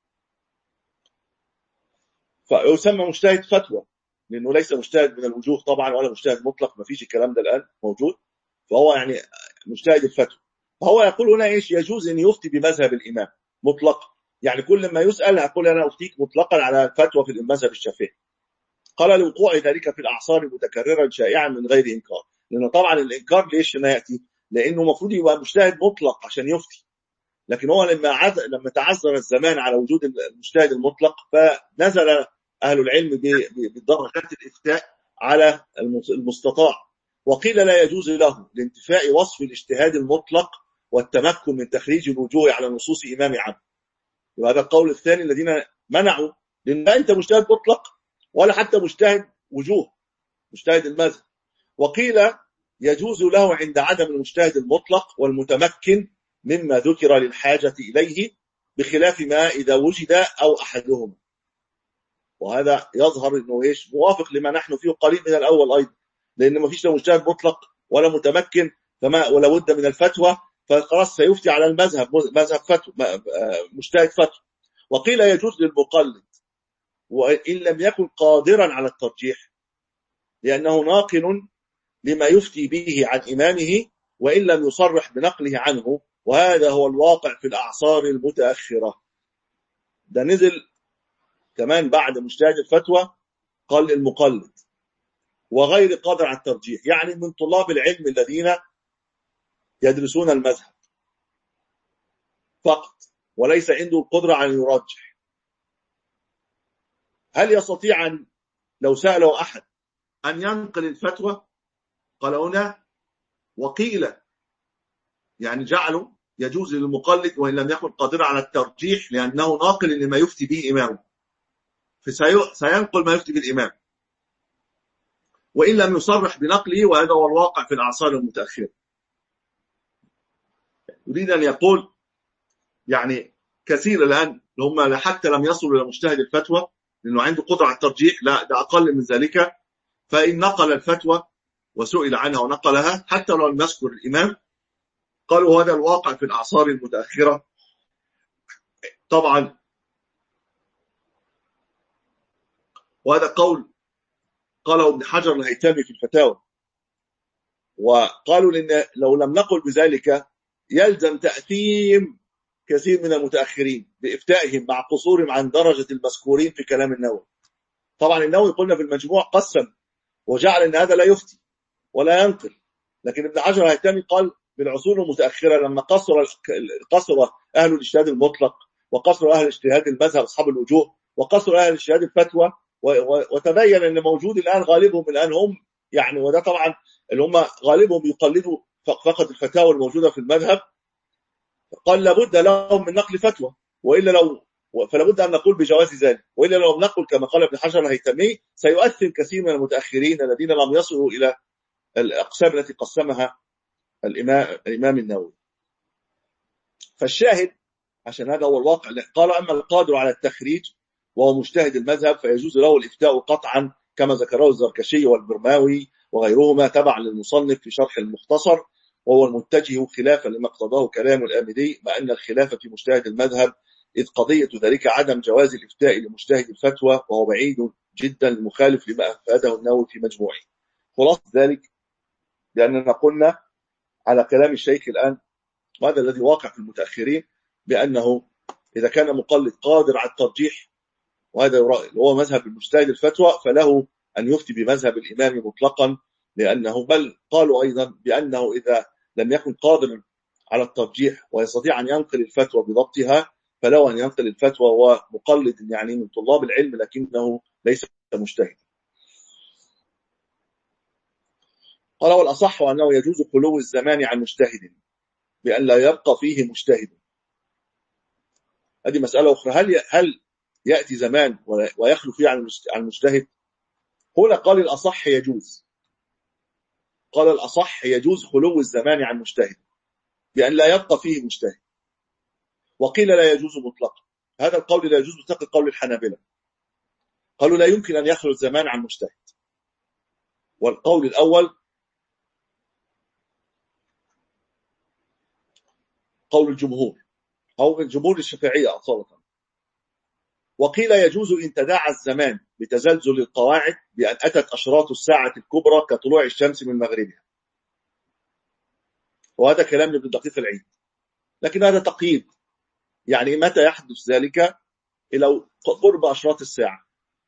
فيسمى مجتهد فتوى لأنه ليس مجتهد من الوجوه طبعا ولا مجتهد مطلق، ما فيش الكلام ده الآن موجود، فهو يعني مجتهد الفتوى. فهو يقول هنا إيش يجوز أن يفتي بمذهب الإمام مطلقا، يعني كل ما يسأل يقول أنا أفتيك مطلقا على الفتوى في المذهب الشافعي. قال لوقوع ذلك في الأعصار متكررا شائعا من غير إنكار، لأنه طبعا الإنكار ليش ما يأتي؟ لأنه المفروض يبقى مجتهد مطلق عشان يفتي، لكن هو لما عز... لما تعذر الزمان على وجود المجتهد المطلق فنزل أهل العلم بدرجات الإفتاء على المستطاع، وقيل لا يجوز له لانتفاء وصف الاجتهاد المطلق والتمكن من تخريج الوجوه على نصوص إمام عام. وهذا القول الثاني الذين منعوا، لأن أنت مجتهد مطلق ولا حتى مجتهد وجوه مجتهد المذهب. وقيل يجوز له عند عدم المجتهد المطلق والمتمكن مما ذكر للحاجة إليه بخلاف ما إذا وجد أو أحدهما. وهذا يظهر أنه إيش موافق لما نحن فيه قريب من الأول أيضا، لأن ما فيش لا مجتهد مطلق ولا متمكن فما ولا بد من الفتوى، فخلاص سيفتي على المذهب مذهب فتوى مجتهد فتوى. وقيل يجوز للمقلد وإن لم يكن قادرا على الترجيح لأنه ناقل لما يفتي به عن إمامه وإن لم يصرح بنقله عنه، وهذا هو الواقع في الأعصار المتأخرة. ده نزل كمان بعد مجتهد الفتوى قال المقلد وغير قادر على الترجيح، يعني من طلاب العلم الذين يدرسون المذهب فقط وليس عنده القدرة على يرجح. هل يستطيع أن لو سأله أحد أن ينقل الفتوى؟ قال هنا وقيل يعني جعلوا يجوز للمقلد وإن لم يكن قادرا على الترجيح لأنه ناقل لما يفتي به إمامه، فسينقل ما يفتي به الإمام وإن لم يصرح بنقله، وهذا هو الواقع في الأعصار المتأخرة. يريد أن يقول يعني كثير الآن هم حتى لم يصلوا إلى مجتهد الفتوى لأنه عنده قدرة على الترجيح، لا ده أقل من ذلك، فإن نقل الفتوى وسئل عنها ونقلها حتى لو لم يذكر الإمام قالوا هذا الواقع في الأعصار المتأخرة. طبعا وهذا قول قاله ابن حجر الهيثمي في الفتاوى، وقالوا لأن لو لم نقل بذلك يلزم تأثيم كثير من المتأخرين بإفتائهم مع قصورهم عن درجة المذكورين في كلام النووي. طبعا النووي قلنا في المجموع قسم وجعل أن هذا لا يفتي ولا ينقل، لكن ابن حجر الهيثمي قال بالعصور المتأخرة لما قصر قصر أهل الاجتهاد المطلق وقصر أهل اجتهاد المذهب أصحاب الوجوه وقصر أهل اجتهاد الفتوى، وتبين أن موجود الآن غالبهم الآن هم يعني وده طبعا اللي هم غالبهم يقلدوا فقط الفتاوى الموجودة في المذهب، قال لابد لهم من نقل فتوى وإلا لو فلا بد أن نقول بجواز ذلك، وإلا لو نقل كما قال ابن حجر الهيثمي سيؤثر كثير من المتأخرين الذين لم يصلوا إلى الأقسام التي قسمها الإمام, الإمام النووي. فالشاهد عشان هذا هو الواقع، قال أما القادر على التخريج وهو مجتهد المذهب فيجوز له الإفتاء قطعا كما ذكره الزركشي والبرماوي وغيرهما تبع للمصنف في شرح المختصر، وهو المتجه خلافا لما اقتضاه كلام الآمدي مع أن الخلاف في مجتهد المذهب إذ قضية ذلك عدم جواز الإفتاء لمجتهد الفتوى وهو بعيد جدا المخالف لما أفاده النووي في مجموعه. خلاص ذلك لأننا قلنا على كلام الشيخ الآن وهذا الذي واقع في المتأخرين بأنه إذا كان مقلد قادر على الترجيح وهذا هو مذهب المجتهد الفتوى فله أن يفتي بمذهب الإمام مطلقا لأنه بل قالوا أيضا بأنه إذا لم يكن قادرا على الترجيح ويستطيع أن ينقل الفتوى بضبطها فلو أن ينقل الفتوى ومقلد يعني من طلاب العلم لكنه ليس مجتهد. قال والأصح أنه يجوز خلو الزمان عن مجتهد بأن لا يبقى فيه مجتهد. هذه مسألة أخرى، هل هل يأتي زمان ويخلو فيه عن المجتهد؟ هنا قال الأصح يجوز، قال الأصح يجوز خلو الزمان عن مجتهد بأن لا يبقى فيه مجتهد، وقيل لا يجوز مطلقا. هذا القول لا يجوز مطلق قول الحنابلة، قالوا لا يمكن أن يخلو الزمان عن مجتهد. والقول الأول قول الجمهور أو من جمهور الشافعية أصالة. وقيل يجوز إن تداعى الزمان بتزلزل القواعد بأن أتت أشراط الساعة الكبرى كطلوع الشمس من مغربها، وهذا كلام ابن دقيق العيد، لكن هذا تقييد، يعني متى يحدث ذلك؟ إلى قرب أشراط الساعة.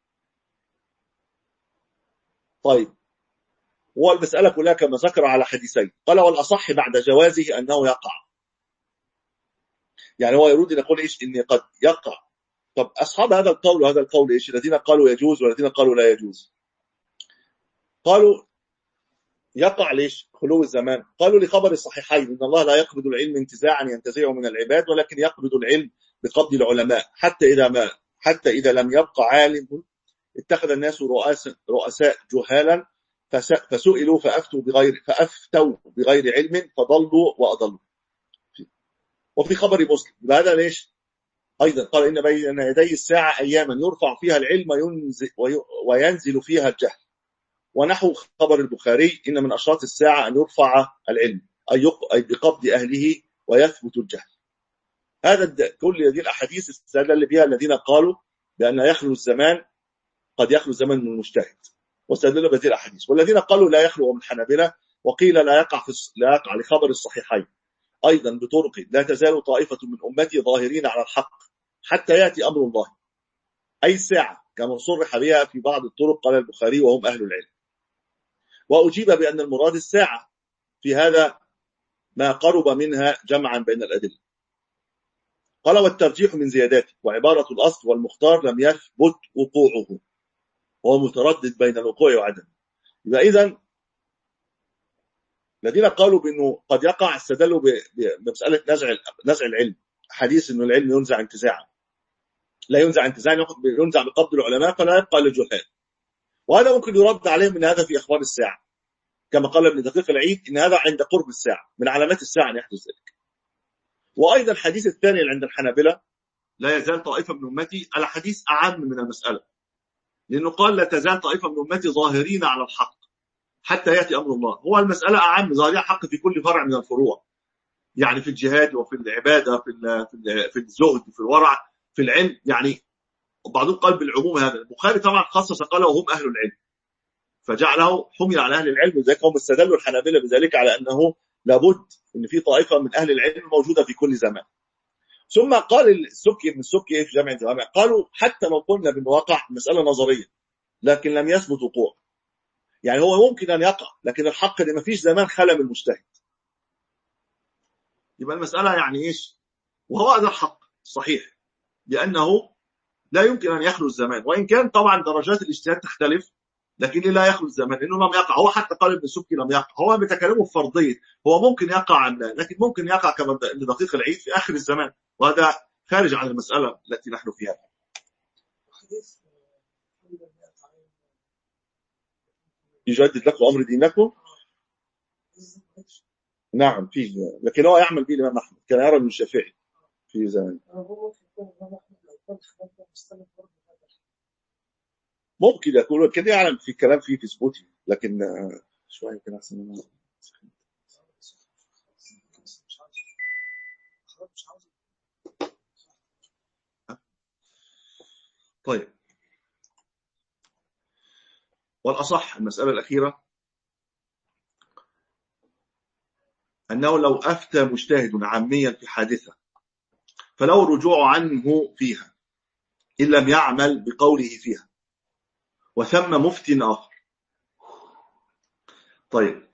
طيب، والمسألة كلها كما ذكر على حديثين، قال والأصح بعد جوازه أنه يقع، يعني هو يريد أن يقول إيش؟ إني قد يقع. طب أصحاب هذا القول وهذا القول إيش؟ الذين قالوا يجوز والذين قالوا لا يجوز. قالوا يقع ليش خلو الزمان؟ قالوا لخبر الصحيحين إن الله لا يقبض العلم انتزاعا ينتزعه من العباد، ولكن يقبض العلم بقبض العلماء، حتى إذا ما حتى إذا لم يبقى عالم اتخذ الناس رؤساء رؤساء جهالا فسئلوا فأفتوا بغير فأفتوا بغير علم فضلوا وأضلوا. وفي خبر مسلم هذا ليش أيضا قال إن بين يدي الساعة أياما يرفع فيها العلم وينزل فيها الجهل. ونحو خبر البخاري إن من أشراط الساعة أن يرفع العلم أي بقبض أهله ويثبت الجهل. هذا كل هذه الأحاديث استدل بها الذين قالوا بأن يخلو الزمان، قد يخلو الزمان من المجتهد، واستدلوا بهذه الأحاديث. والذين قالوا لا يخلو من الحنابلة، وقيل لا يقع في لا يقع لخبر الصحيحين أيضا بطرق لا تزال طائفة من أمتي ظاهرين على الحق حتى يأتي أمر الله، أي الساعة كما صرح بها في بعض الطرق قال البخاري وهم أهل العلم. وأجيب بأن المراد الساعة في هذا ما قرب منها جمعا بين الأدلة. قال والترجيح من زياداته، وعبارة الأصل والمختار لم يثبت وقوعه، وهو متردد بين الوقوع وعدم. يبقى إذن الذين قالوا بأنه قد يقع استدلوا بمسألة نزع نزع العلم، حديث أنه العلم ينزع انتزاعا، لا ينزع انتزاعا ينزع بقبض العلماء فلا يبقى للجهال. وهذا ممكن يرد عليهم من هذا في أخبار الساعة كما قال ابن دقيق العيد إن هذا عند قرب الساعة من علامات الساعة أن يحدث ذلك. وأيضا الحديث الثاني اللي عند الحنابلة لا يزال طائفة من أمتي، على حديث أعم من المسألة، لأنه قال لا تزال طائفة من أمتي ظاهرين على الحق حتى يأتي أمر الله. هو المسألة أعم، ظاهرين حق في كل فرع من الفروع، يعني في الجهاد وفي العبادة في في الزهد في الورع في العلم، يعني بعضهم قال بالعموم. هذا البخاري طبعا خصص قال وهم أهل العلم فجعله حمل على أهل العلم، وذلك هم استدلوا الحنابلة بذلك على أنه لابد أن في طائفة من أهل العلم موجودة في كل زمان. ثم قال السكي من السكي في جامع الجوامع قالوا حتى لو قلنا بأنه وقع مسألة نظرية لكن لم يثبت وقوع، يعني هو ممكن أن يقع لكن الحق أن ما فيش زمان خلى من المجتهد، يبقى المسألة يعني إيش؟ وهو هذا الحق صحيح لأنه لا يمكن أن يخلو الزمان، وإن كان طبعا درجات الاجتهاد تختلف، لكن لا يخلو الزمان لأنه لم يقع. هو حتى قال ابن سبكي لم يقع، هو بتكلمه في فرضية، هو ممكن يقع لكن ممكن يقع كما ابن دقيق العيد في آخر الزمان، وهذا خارج عن المسألة التي نحن فيها. يجدد لكم أمر دينكم، نعم فيه، لكن هو يعمل به الإمام أحمد، كان يرى من الشافعي في زمان. ممكن يكون كده يعلم في كلام فيه في ثبوتي، لكن شوية يمكن أحسن منه. طيب، والأصح المسألة الأخيرة أنه لو أفتى مجتهد عاميا في حادثة فلو رجوع عنه فيها إن لم يعمل بقوله فيها، وثم مفتي آخر طيب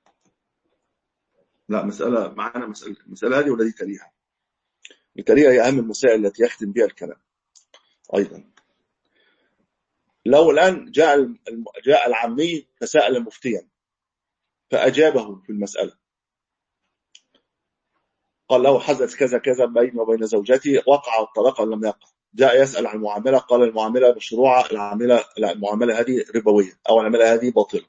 لا مسألة معانا، مسألة المسألة هذه والتي تليها بالتالي هي أهم المسائل التي يختم بها الكلام أيضا. لو الآن جاء الم- جاء العامي فسأل مفتيا فأجابه في المسألة، قال له حدث كذا كذا بيني وبين زوجتي، وقع الطلاق أم لم يقع؟ جاء يسأل عن المعاملة، قال المعاملة مشروعة، العاملة لا المعاملة هذه ربوية أو العاملة هذه باطلة.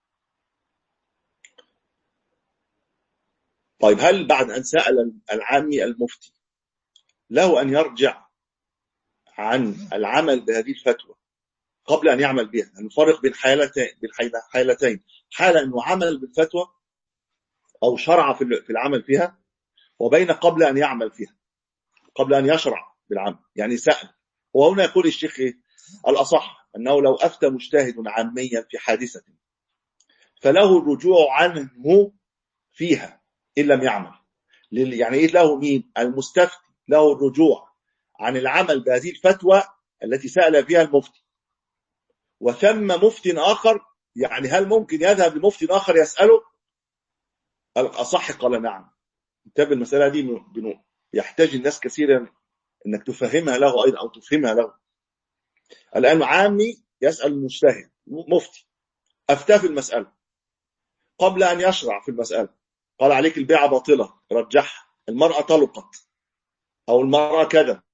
طيب هل بعد أن سأل العامي المفتي له أن يرجع عن العمل بهذه الفتوى قبل أن يعمل بها؟ نفرق بين حالتين بين حالتين حالة أنه عمل بالفتوى أو شرع في العمل فيها، وبين قبل أن يعمل فيها، قبل أن يشرع بالعمل، يعني سأل. وهنا يقول الشيخ إيه؟ الأصح أنه لو أفتى مجتهد عاميا في حادثة فله الرجوع عنه فيها إن لم يعمل. يعني إيه له؟ مين المستفتي له الرجوع عن العمل بهذه الفتوى التي سأل فيها المفتي، وثم مفتي آخر، يعني هل ممكن يذهب لمفتي آخر يسأله؟ الأصح قال نعم. انتبه المسألة دي بنوع يحتاج الناس كثيرا انك تفهمها له ايضا او تفهمها له. الان عامي يسال المجتهد مفتي افتى في المساله قبل ان يشرع في المساله، قال عليك البيعه باطله، رجحها، المراه طلقت او المراه كذا،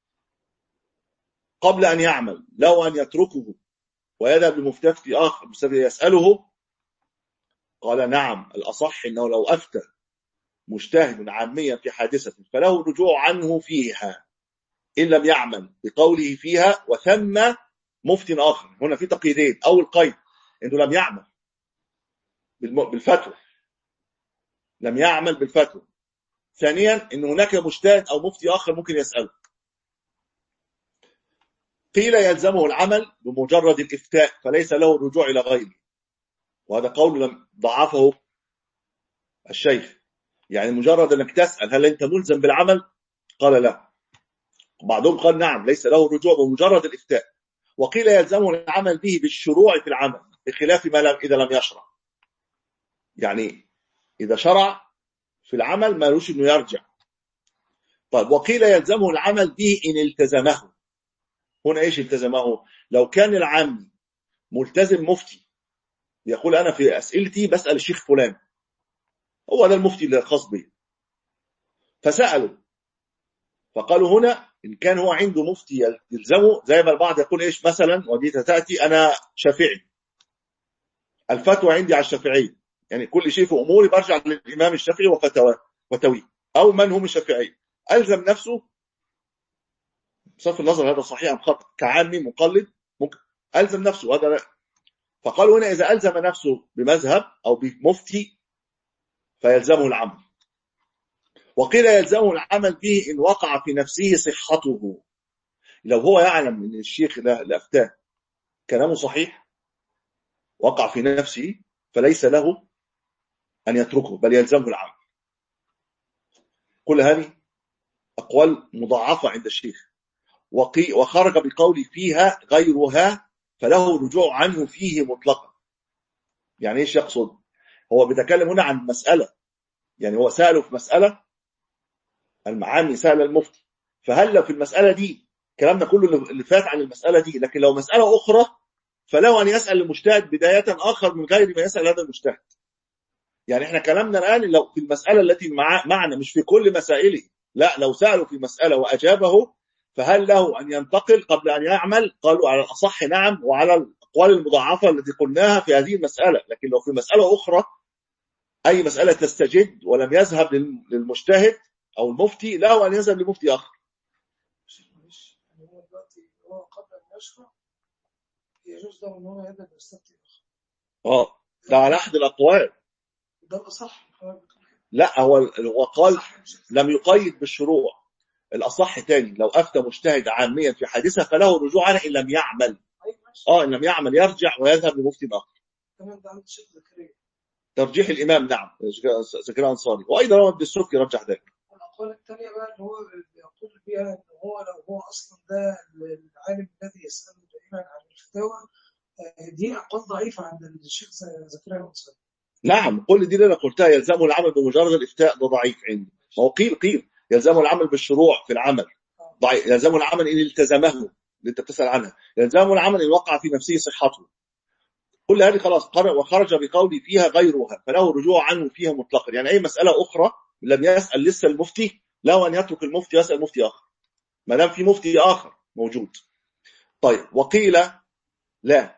قبل ان يعمل له ان يتركه ويذهب لمفتي اخر يساله؟ قال نعم. الاصح انه لو افتى مجتهد عاميا في حادثه فله الرجوع عنه فيها إن لم يعمل بقوله فيها وثم مفتي آخر. هنا في تقييدين، أول قيد إنه لم يعمل بالفتوى، لم يعمل بالفتوى. ثانيا إن هناك مجتهد أو مفتي آخر ممكن يسأله. قيل يلزمه العمل بمجرد الإفتاء فليس له الرجوع إلى غيره، وهذا قول لم ضعفه الشيخ. يعني مجرد أنك تسأل هل أنت ملزم بالعمل؟ قال لا. بعضهم قال نعم ليس له الرجوع بمجرد الإفتاء. وقيل يلزمه العمل به بالشروع في العمل بخلاف ما لم إذا لم يشرع. يعني إذا شرع في العمل ما يروش إنه يرجع. طيب وقيل يلزمه العمل به إن التزمه. هنا إيش التزمه؟ لو كان العام ملتزم مفتي يقول أنا في أسئلتي بسأل الشيخ فلان، هو ده المفتي اللي الخاص به، فسأله فقالوا هنا إن كان هو عنده مفتي يلزمه، زي ما البعض يقول إيش مثلا ودي تأتي أنا شافعي الفتوى عندي على الشافعية، يعني كل شيء في أموري برجع للإمام الشافعي وفتواه وتويه، أو من هم الشافعي ألزم نفسه بصرف النظر هذا صحيح أم خطأ، كعامي مقلد ممكن ألزم نفسه هذا. فقالوا هنا إذا ألزم نفسه بمذهب أو بمفتي فيلزمه العمل. وقيل يلزمه العمل به إن وقع في نفسه صحته. لو هو يعلم من الشيخ ده الأفتاه كلامه صحيح وقع في نفسه فليس له أن يتركه بل يلزمه العمل. كل هذه أقوال مضاعفة عند الشيخ. وخرج بقول فيها غيرها فله الرجوع عنه فيه مطلقا. يعني ايش يقصد؟ هو بيتكلم هنا عن مسألة، يعني هو سأله في مسألة، المعامي سأل المفتي، فهل لو في المسألة دي كلامنا كله اللي فات عن المسألة دي، لكن لو مسألة أخرى فله أن يسأل المجتهد بداية آخر من غير ما يسأل هذا المجتهد. يعني احنا كلامنا الآن لو في المسألة التي معنا مش في كل مسائله، لا لو سألوا في مسألة وأجابه فهل له أن ينتقل قبل أن يعمل؟ قالوا على الأصح نعم، وعلى الأقوال المضاعفة التي قلناها في هذه المسألة. لكن لو في مسألة أخرى أي مسألة تستجد ولم يذهب للمجتهد أو المفتي له أن يذهب لمفتي آخر.
هو دلوقتي هو قبل أن يشرع يجوز له أن هو يذهب للمفتي آخر.
اه ده على أحد الأقوال.
ده الأصح.
لا هو هو قال لم يقيد بالشروع. الأصح تاني لو أفتى مجتهد عاميا في حادثة فله الرجوع عنه إن لم يعمل. اه إن لم يعمل يرجع ويذهب لمفتي آخر.
تمام. ده عند الشيخ زكريا
ترجيح الإمام نعم زكريا الأنصاري، وأيضا هو ابن السبكي رجح ذلك.
الأقوال الثانية بقى اللي هو بيقول فيها إن هو لو هو أصلا ده العالم الذي يسأله دائما عن الفتاوى، دي أقوال ضعيفة عند الشيخ زكريا الأنصاري.
نعم، كل دي اللي انا قلتها يلزمه العمل بمجرد الافتاء، ده ضعيف عندي. ما هو قيل قيل يلزمه العمل بالشروع في العمل، ضعيف. يلزمه العمل ان التزمه اللي انت بتسال عنها، يلزمه العمل ان وقع في نفسه صحته. كل هذه خلاص قرأ وخرج بقولي فيها غيرها فله الرجوع عنه فيها مطلقا. يعني اي مساله اخرى لم يسال لسه المفتي، له ان يترك المفتي ويسال مفتي اخر ما دام في مفتي اخر موجود. طيب، وقيل لا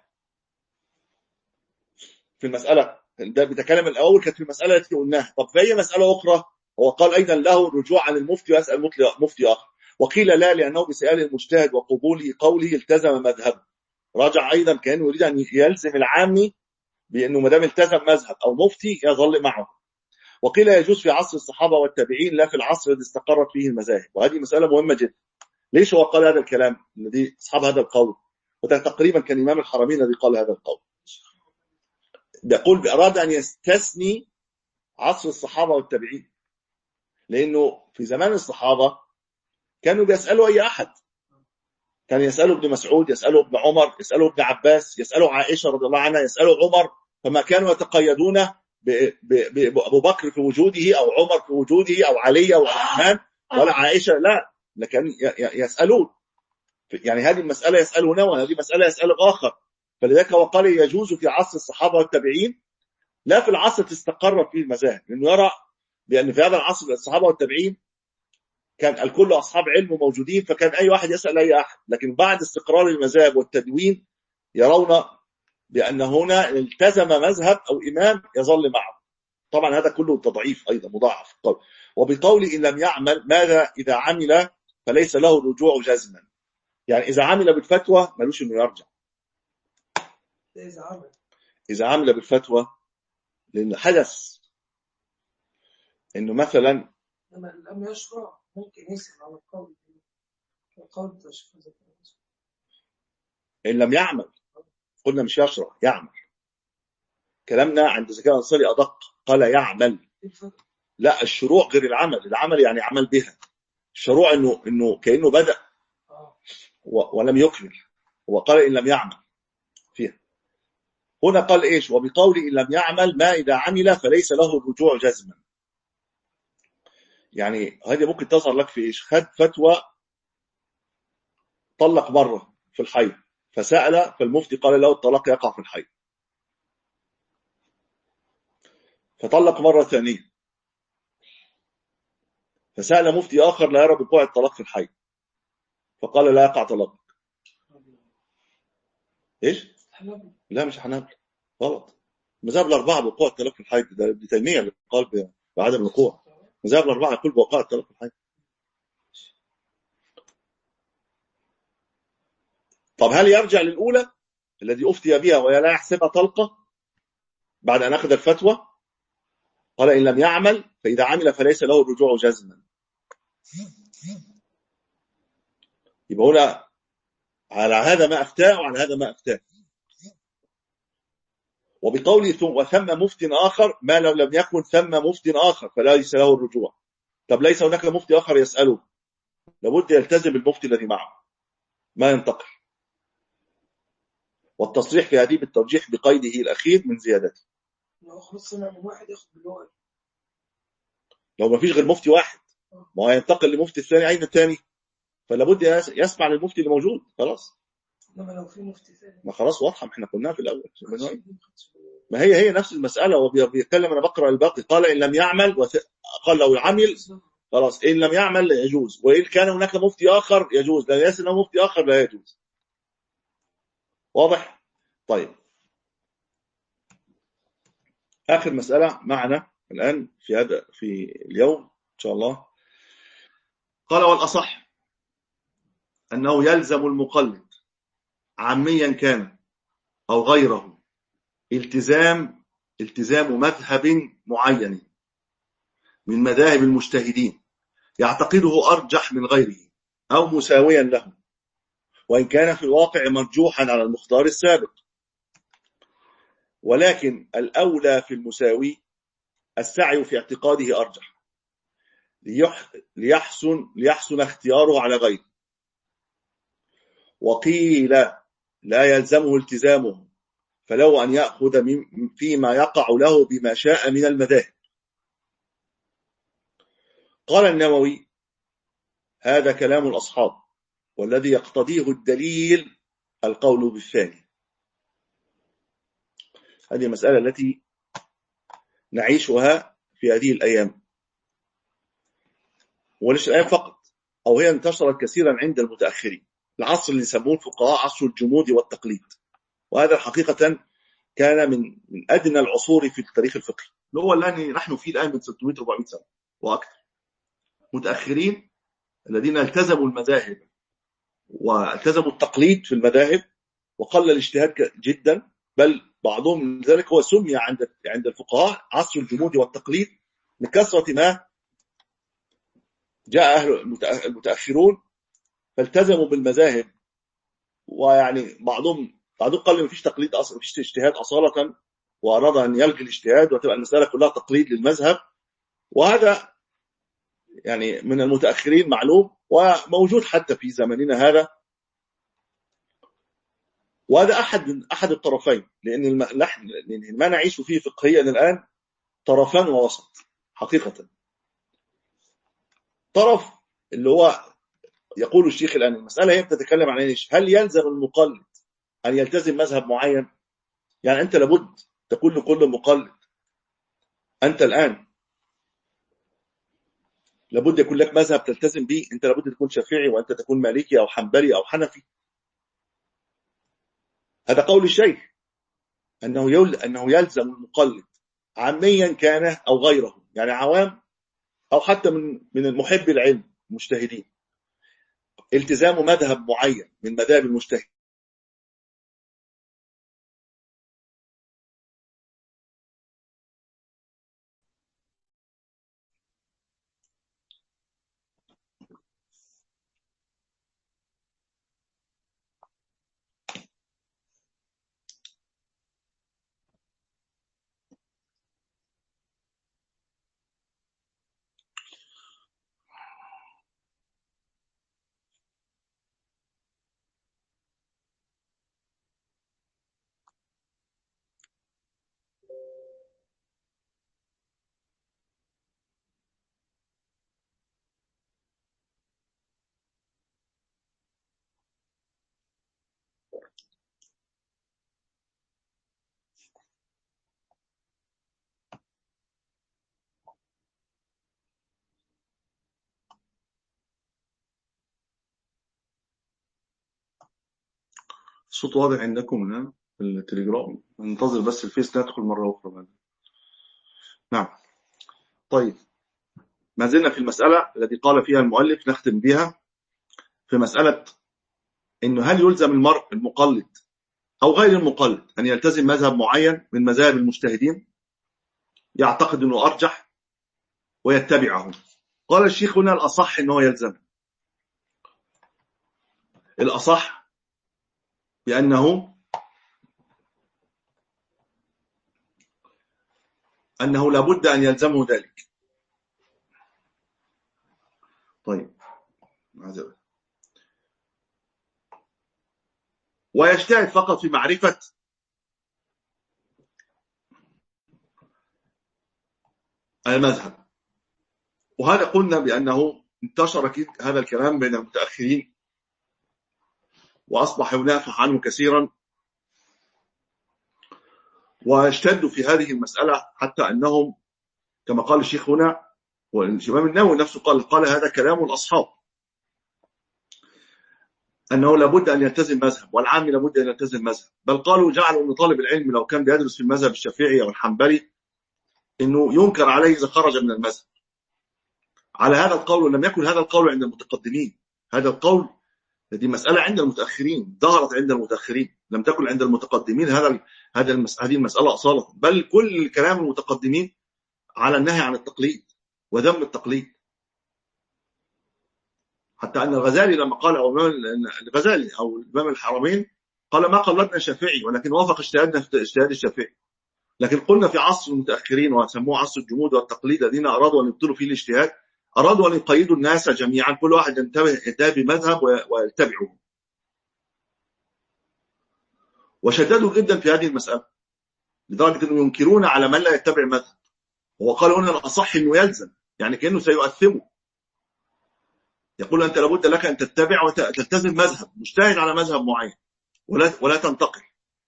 في المساله ده بتكلم الاول كانت في المساله التي قلناها. طب في اي مساله اخرى هو قال ايضا له الرجوع عن المفتي ويسال مفتي اخر. وقيل لا لانه بسؤال المجتهد وقبول قوله التزم مذهبه، رجع ايضا كانه يريد ان يلزم العامي بانه ما دام التزم مذهب او مفتي يظل معه. وقيل يجوز في عصر الصحابه والتابعين لا في العصر الذي استقرت فيه المذاهب. وهذه مساله مهمه جدا. ليش هو قال هذا الكلام الذي اصحاب هذا القول؟ وده تقريبا كان امام الحرمين الذي قال هذا القول. يقول اراد ان يستثني عصر الصحابه والتابعين، لانه في زمان الصحابه كانوا بيسالوا اي احد، كان يسالوا ابن مسعود، يسالوا ابن عمر، يسالوا ابن عباس، يسالوا عائشه رضي الله عنها، يسالوا عمر. فما كانوا يتقيدون بأبو بكر في وجوده أو عمر في وجوده أو علي أو عثمان ولا عائشة، لا، لكن يسألون. يعني هذه المسألة يسألون وهذه مسألة يسأل آخر. فلذلك وقال يجوز في عصر الصحابة والتابعين لا في العصر استقرت فيه المذاهب، لأنه يرى بأن في هذا العصر الصحابة والتابعين كان الكل أصحاب علم موجودين، فكان أي واحد يسأل أي أحد. لكن بعد استقرار المذاهب والتدوين يرون بأن هنا التزم مذهب أو إمام يظل معه. طبعا هذا كله تضعيف أيضا مضاعف. وبقول إن لم يعمل ماذا إذا عمل فليس له الرجوع جزما. يعني إذا عمل بالفتوى ملوش إنه يرجع.
إذا عمل
إذا عمل بالفتوى لأن حدث إنه مثلا
لما لم يشرع ممكن يسأل على القول القول تشخيص.
إن لم يعمل قلنا مش يشرع، يعمل. كلامنا عند زكاة الأنصاري أدق، قال يعمل. لا، الشروع غير العمل. العمل يعني عمل بها، الشروع إنه إنه كأنه بدأ ولم يكمل. هو قال إن لم يعمل فيها. هنا قال إيش؟ وبقول إن لم يعمل ما إذا عمل فليس له الرجوع جزما. يعني هذه ممكن تظهر لك في إيش؟ خد فتوى طلق مرة في الحيض فسأل، فالمفتي قال له الطلاق يقع في الحيض، فطلق مرة ثانية فسأل مفتي آخر لا يرى بقوع الطلاق في الحيض فقال لا يقع طلاق. إيش؟ لا مش حنابلة، غلط. مذهب الأربعة بوقوع الطلاق في الحيض، ده ابن تيمية اللي قال بعدم الوقوع. مذهب الأربعة يقول بوقوع الطلاق في الحيض. طب هل يرجع للأولى الذي أفتي بها وهي لا يحسبها طلقة بعد أن أخذ الفتوى؟ قال إن لم يعمل فإذا عمل فليس له الرجوع جزما. يبقى هنا على هذا ما أفتاه وعلى هذا ما أفتاه. وبقوله ثم وثم مفتي آخر ما لو لم يكن ثم مفتي آخر فليس له الرجوع. طب ليس هناك مفتي آخر يسأله، لابد يلتزم بالمفتي الذي معه ما ينتقل. والتصريح في هذه بالترجيح بقيده الأخير من زيادته.
لو خلص سمع من واحد ياخد بالواحد،
لو ما فيش غير مفتي واحد ما هو ينتقل لمفتي الثاني. أين الثاني؟ فلابد يسمع للمفتي اللي موجود. خلاص.
انما لو في مفتي ثاني
ما خلاص واضحه، ما احنا قلناها في الاول. ما هي هي نفس المساله. وبيتكلم انا بقرا الباقي. قال ان لم يعمل وث... قال لو عمل خلاص ان لم يعمل لا يجوز، وان كان هناك مفتي اخر يجوز، لا يسن مفتي اخر لا يجوز. واضح؟ طيب، اخر مساله معنا الان في هذا في اليوم ان شاء الله. قال والاصح انه يلزم المقلد عاميا كان او غيره التزام التزام مذهب معين من مذاهب المجتهدين يعتقده أرجح من غيره أو مساويا له، وإن كان في الواقع مرجوحا على المختار السابق. ولكن الأولى في المساوي السعي في اعتقاده أرجح ليحسن, ليحسن اختياره على غيره. وقيل لا يلزمه التزامه فله أن يأخذ فيما يقع له بما شاء من المذاهب. قال النووي: هذا كلام الأصحاب، والذي يقتضيه الدليل القول بالثاني. هذه المسألة التي نعيشها في هذه الأيام، وليس الأيام فقط، أو هي انتشرت كثيرا عند المتأخرين. العصر اللي يسموه الفقهاء عصر الجمود والتقليد، وهذا حقيقة كان من من أدنى العصور في التاريخ الفقهي، اللي هو الذي نحن فيه الآن من ستمائة أربعمائة سنة وأكثر. متأخرين الذين التزموا المذاهب والتزموا التقليد في المذاهب، وقل الاجتهاد جدا، بل بعضهم من ذلك هو سمي عند عند الفقهاء عصر الجمود والتقليد لكثرة ما جاء أهل المتأخرون فالتزموا بالمذاهب. ويعني بعضهم بعضهم قال ما فيش تقليد أصلا، ما فيش اجتهاد أصالة، وأراد أن يلغي الاجتهاد وتبقى المسألة كلها تقليد للمذهب. وهذا يعني من المتأخرين معلوم وموجود حتى في زمننا هذا. وهذا أحد من أحد الطرفين، لأن ما نعيش فيه فقهيا الآن طرفان ووسط حقيقة. طرف اللي هو يقول الشيخ الآن المسألة هي بتتكلم عن ايش؟ هل يلزم المقلد أن يلتزم مذهب معين؟ يعني أنت لابد تكون لكل مقلد، أنت الآن لابد يكون لك مذهب تلتزم به. أنت لابد تكون شافعي وأنت تكون مالكي أو حنبلي أو حنفي. هذا قول الشيخ أنه يل... أنه يلزم المقلد عاميا كان أو غيره، يعني عوام أو حتى من من المحب العلم المجتهدين، التزام مذهب معين من مذاهب المجتهد. الصوت واضح عندكم هنا في التليجرام؟ ننتظر بس الفيس ندخل مرة أخرى بعد. نعم. طيب، ما زلنا في المسألة التي قال فيها المؤلف، نختم بها في مسألة إنه هل يلزم المرء المقلد أو غير المقلد أن يلتزم مذهب معين من مذاهب المجتهدين يعتقد أنه أرجح ويتبعه. قال الشيخ هنا الأصح أنه يلزم. الأصح بأنه أنه لابد أن يلزمه ذلك. طيب، ويجتهد فقط في معرفة المذهب. وهذا قلنا بأنه انتشر هذا الكلام بين المتأخرين وأصبح ينافح عنه كثيرا، واشتدوا في هذه المسألة حتى أنهم كما قال الشيخ هنا، والإمام النووي نفسه قال قال هذا كلام الأصحاب، أنه لابد أن يلتزم مذهب، والعام لابد أن يلتزم مذهب. بل قالوا جعلوا أن طالب العلم لو كان بيدرس في المذهب الشافعي أو الحنبلي إنه ينكر عليه إذا خرج من المذهب. على هذا القول لم يكن هذا القول عند المتقدمين، هذا القول هذه مسألة عند المتأخرين، ظهرت عند المتأخرين، لم تكن عند المتقدمين هذا هذا هذه المسألة أصالة. بل كل كلام المتقدمين على النهي عن التقليد وذم التقليد. حتى أن الغزالي لما قال، أو الغزالي أو الإمام الحرمين قال ما قلدنا شافعي، ولكن وافق اجتهادنا في اجتهاد الشافعي. لكن قلنا في عصر المتأخرين وسموه عصر الجمود والتقليد الذين أرادوا أن يبطلوا فيه الاجتهاد، أرادوا أن يقيدوا الناس جميعا، كل واحد ينتبه بمذهب ويتبعه. وشددوا جدا في هذه المسألة لدرجة أنه ينكرون على من لا يتبع المذهب. هو قال هنا الأصح أنه يلزم، يعني كأنه سيؤثمه. يقول أنت لابد لك أن تتبع وتلتزم مذهب، مجتهد على مذهب معين ولا ولا تنتقل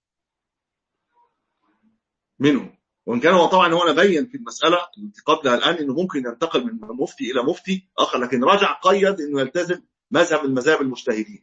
منه. وإن كان هو طبعا هو نبين في المسألة التي قبلها الآن أنه ممكن ينتقل من مفتي إلى مفتي آخر، لكن رجع قيد أنه يلتزم مذهب المذاهب المجتهدين.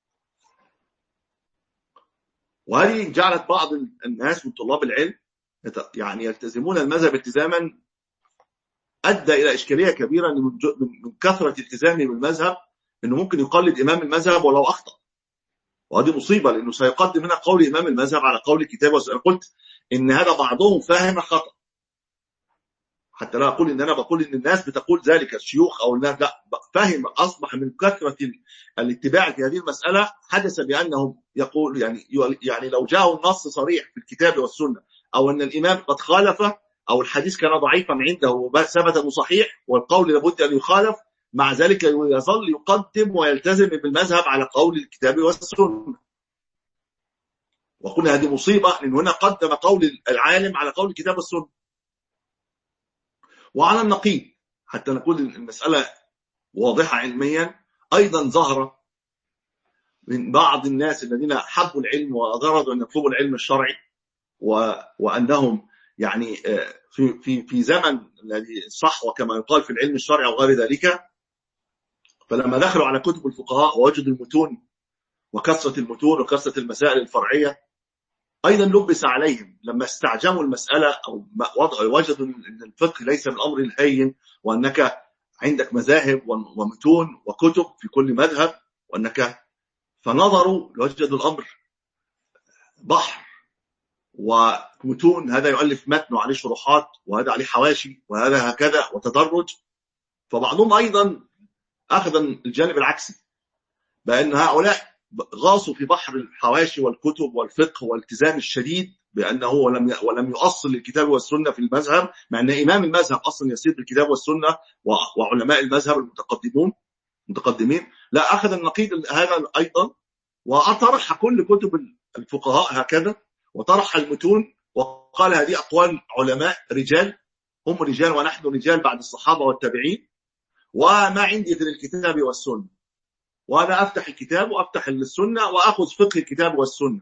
وهذه جعلت بعض الناس من طلاب العلم يعني يلتزمون المذهب التزاما أدى إلى إشكالية كبيرة من كثرة التزامه بالمذهب أنه ممكن يقلد إمام المذهب ولو أخطأ. وهذه مصيبة، لأنه سيقدم هنا قول إمام المذهب على قول الكتاب والسنة. قلت إن هذا بعضهم فاهم خطأ، حتى لا أقول إن أنا بقول إن الناس بتقول ذلك الشيوخ أو الناس، لا، فاهم أصبح من كثرة الاتباع في هذه المسألة حدث بأنهم يقول يعني يعني لو جاءوا النص صريح في الكتاب والسنة أو أن الإمام قد خالفه أو الحديث كان ضعيفا عنده وثبت أنه صحيح والقول لابد أن يخالف، مع ذلك يظل يقدم ويلتزم بالمذهب على قول الكتاب والسنة. وقلنا هذه مصيبة، لأن هنا قدم قول العالم على قول الكتاب والسنة. وعلى النقيض حتى نقول المسألة واضحة علميا، أيضا ظهر من بعض الناس الذين حبوا العلم وأرادوا أن يطلبوا العلم الشرعي وأنهم يعني في في في زمن الذي صح وكما يقال في العلم الشرعي وغير ذلك، فلما دخلوا على كتب الفقهاء ووجدوا المتون وكثرة المتون وكثرة المسائل الفرعية، أيضا لبس عليهم لما استعجموا المسألة أو وجدوا أن الفقه ليس من الأمر الهين، وأنك عندك مذاهب ومتون وكتب في كل مذهب، وأنك فنظروا وجدوا الأمر بحر ومتون، هذا يؤلف متن وعليه شروحات وهذا عليه حواشي وهذا هكذا وتدرج. فبعضهم أيضا أخذ الجانب العكسي، بأن هؤلاء غاصوا في بحر الحواشي والكتب والفقه والالتزام الشديد بأنه ولم ولم يؤصل للكتاب والسنة في المذهب، مع أن إمام المذهب أصلا يسير بالكتاب والسنة وعلماء المذهب المتقدمون متقدمين لا، أخذ النقيض هذا أيضا وأطرح كل كتب الفقهاء هكذا وطرح المتون وقال هذه أقوال علماء رجال، هم رجال ونحن رجال بعد الصحابة والتابعين، وما عندي غير الكتاب والسنة، وأنا أفتح الكتاب وأفتح السنة وأخذ فقه الكتاب والسنة.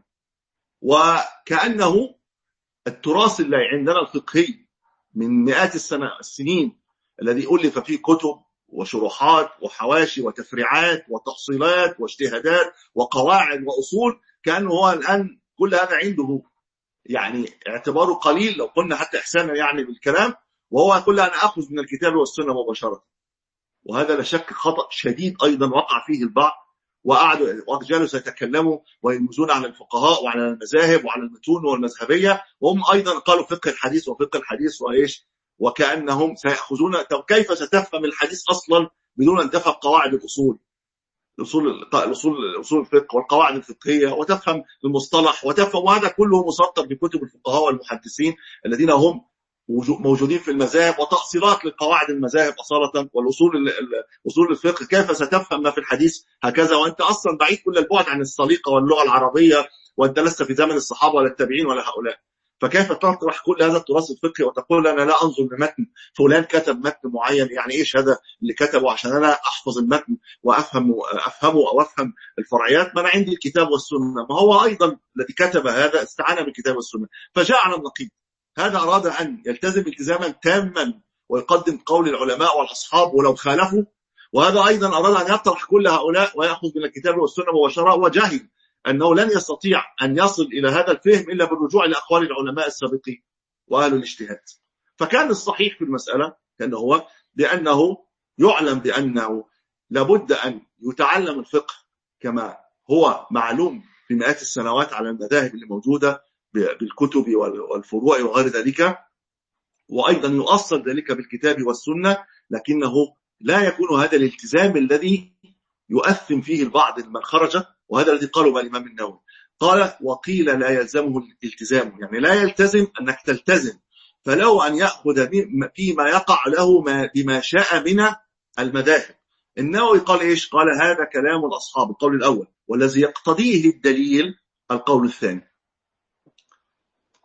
وكأنه التراث اللي عندنا الفقهي من مئات السنة السنين الذي ألف فيه كتب وشروحات وحواشي وتفريعات وتفصيلات واجتهادات وقواعد وأصول، كأنه هو الآن كل هذا عنده يعني اعتباره قليل لو قلنا حتى إحسانا يعني بالكلام، وهو كل أنا أخذ من الكتاب والسنة مباشرة. وهذا لا شك خطأ شديد أيضا وقع فيه البعض، وقعدوا ورجالوا سيتكلموا ويلمزون على الفقهاء وعلى المذاهب وعلى المتون والمذهبية، وهم أيضا قالوا فقه الحديث وفقه الحديث وإيش، وكأنهم سيأخذون. كيف ستفهم الحديث أصلا بدون أن تفهم قواعد الأصول الأصول الأصول الأصول الفقه والقواعد الفقهية، وتفهم المصطلح وتفهم، وهذا كله مسطر في كتب الفقهاء والمحدثين الذين هم موجودين في المذاهب وتأصيلات لقواعد المذاهب أصالة والأصول أصول الفقه. كيف ستفهم ما في الحديث هكذا وأنت أصلا بعيد كل البعد عن السليقة واللغة العربية، وأنت لست في زمن الصحابة ولا التابعين ولا هؤلاء؟ فكيف تطرح كل هذا التراث الفقهي وتقول أنا لا أنظر لمتن فلان كتب متن معين، يعني إيش هذا اللي كتبه عشان أنا أحفظ المتن وأفهم أفهمه أو أفهم الفرعيات؟ ما أنا عندي الكتاب والسنة. ما هو أيضا الذي كتب هذا استعان بالكتاب والسنة. فجاء على النقيض، هذا أراد أن يلتزم التزاما تاما ويقدم قول العلماء والأصحاب ولو خالفوا، وهذا أيضا أراد أن يطرح كل هؤلاء ويأخذ من الكتاب والسنة مباشرة، وجاهل أنه لن يستطيع أن يصل إلى هذا الفهم إلا بالرجوع لأقوال العلماء السابقين وأهل الاجتهاد. فكان الصحيح في المسألة كان هو بأنه يعلم بأنه لابد أن يتعلم الفقه كما هو معلوم في مئات السنوات على المذاهب اللي موجودة بالكتب والفروع وغير ذلك، وأيضا يؤصل ذلك بالكتاب والسنة، لكنه لا يكون هذا الالتزام الذي يؤثم فيه البعض من خرج. وهذا الذي قاله الإمام النووي، قال وقيل لا يلزمه الالتزام، يعني لا يلتزم أنك تلتزم، فلو أن يأخذ فيما يقع له ما بما شاء من المذاهب. النووي قال إيش؟ قال هذا كلام الأصحاب القول الأول، والذي يقتضيه الدليل القول الثاني.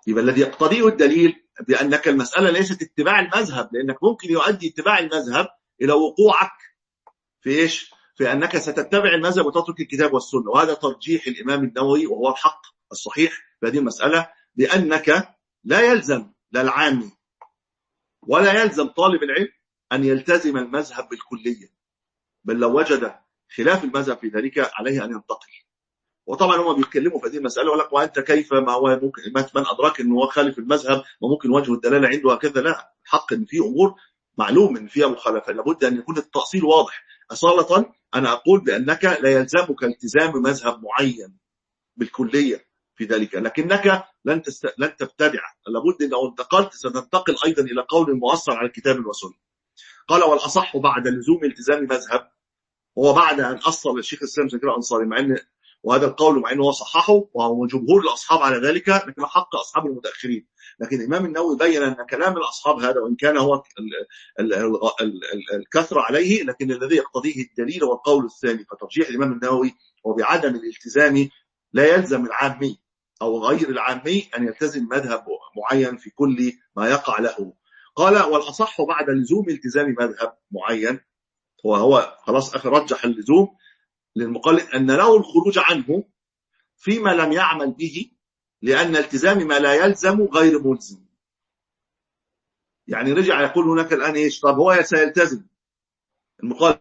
يبقى الذي يقتضيه الدليل بأنك المسألة ليست اتباع المذهب، لأنك ممكن يؤدي اتباع المذهب إلى وقوعك في إيش؟ في أنك ستتبع المذهب وتترك الكتاب والسنة. وهذا ترجيح الإمام النووي وهو الحق الصحيح في هذه المسألة، بأنك لا يلزم لا العامي ولا يلزم طالب العلم أن يلتزم المذهب بالكلية، بل لو وجد خلاف المذهب في ذلك عليه أن ينتقل. وطبعا هم بيتكلموا في هذه المسألة ويقول لك وأنت كيف ما هو ممكن من أدرك أنه هو خالف المذهب وممكن وجه الدلالة عنده هكذا. لا، الحق أن في أمور معلوم أن فيها مخالفة، لابد أن يكون التأصيل واضح. أصالة أنا أقول بأنك لا يلزمك التزام مذهب معين بالكلية في ذلك، لكنك لن تست... لن تبتدع، لابد أن لو انتقلت ستنتقل أيضا إلى قول مؤثر على الكتاب والسنة. قال والأصح بعد لزوم التزام مذهب، هو بعد أن أصل الشيخ الإسلام زكريا الأنصاري، مع أن وهذا القول مع أنه هو صححه وجمهور الأصحاب على ذلك، لكن حق أصحاب المتأخرين. لكن الإمام النووي بين أن كلام الأصحاب هذا وإن كان هو الكثرة عليه، لكن الذي يقتضيه الدليل هو القول الثاني. فترجيح الإمام النووي هو بعدم الالتزام، لا يلزم العامي أو غير العامي أن يلتزم مذهب معين في كل ما يقع له. قال والأصح بعد لزوم التزام مذهب معين، وهو خلاص أخي رجح اللزوم للمقلد أن له الخروج عنه فيما لم يعمل به، لأن التزام ما لا يلزم غير ملزم. يعني رجع يقول هناك الآن إيش؟ طب هو سيلتزم المقلد،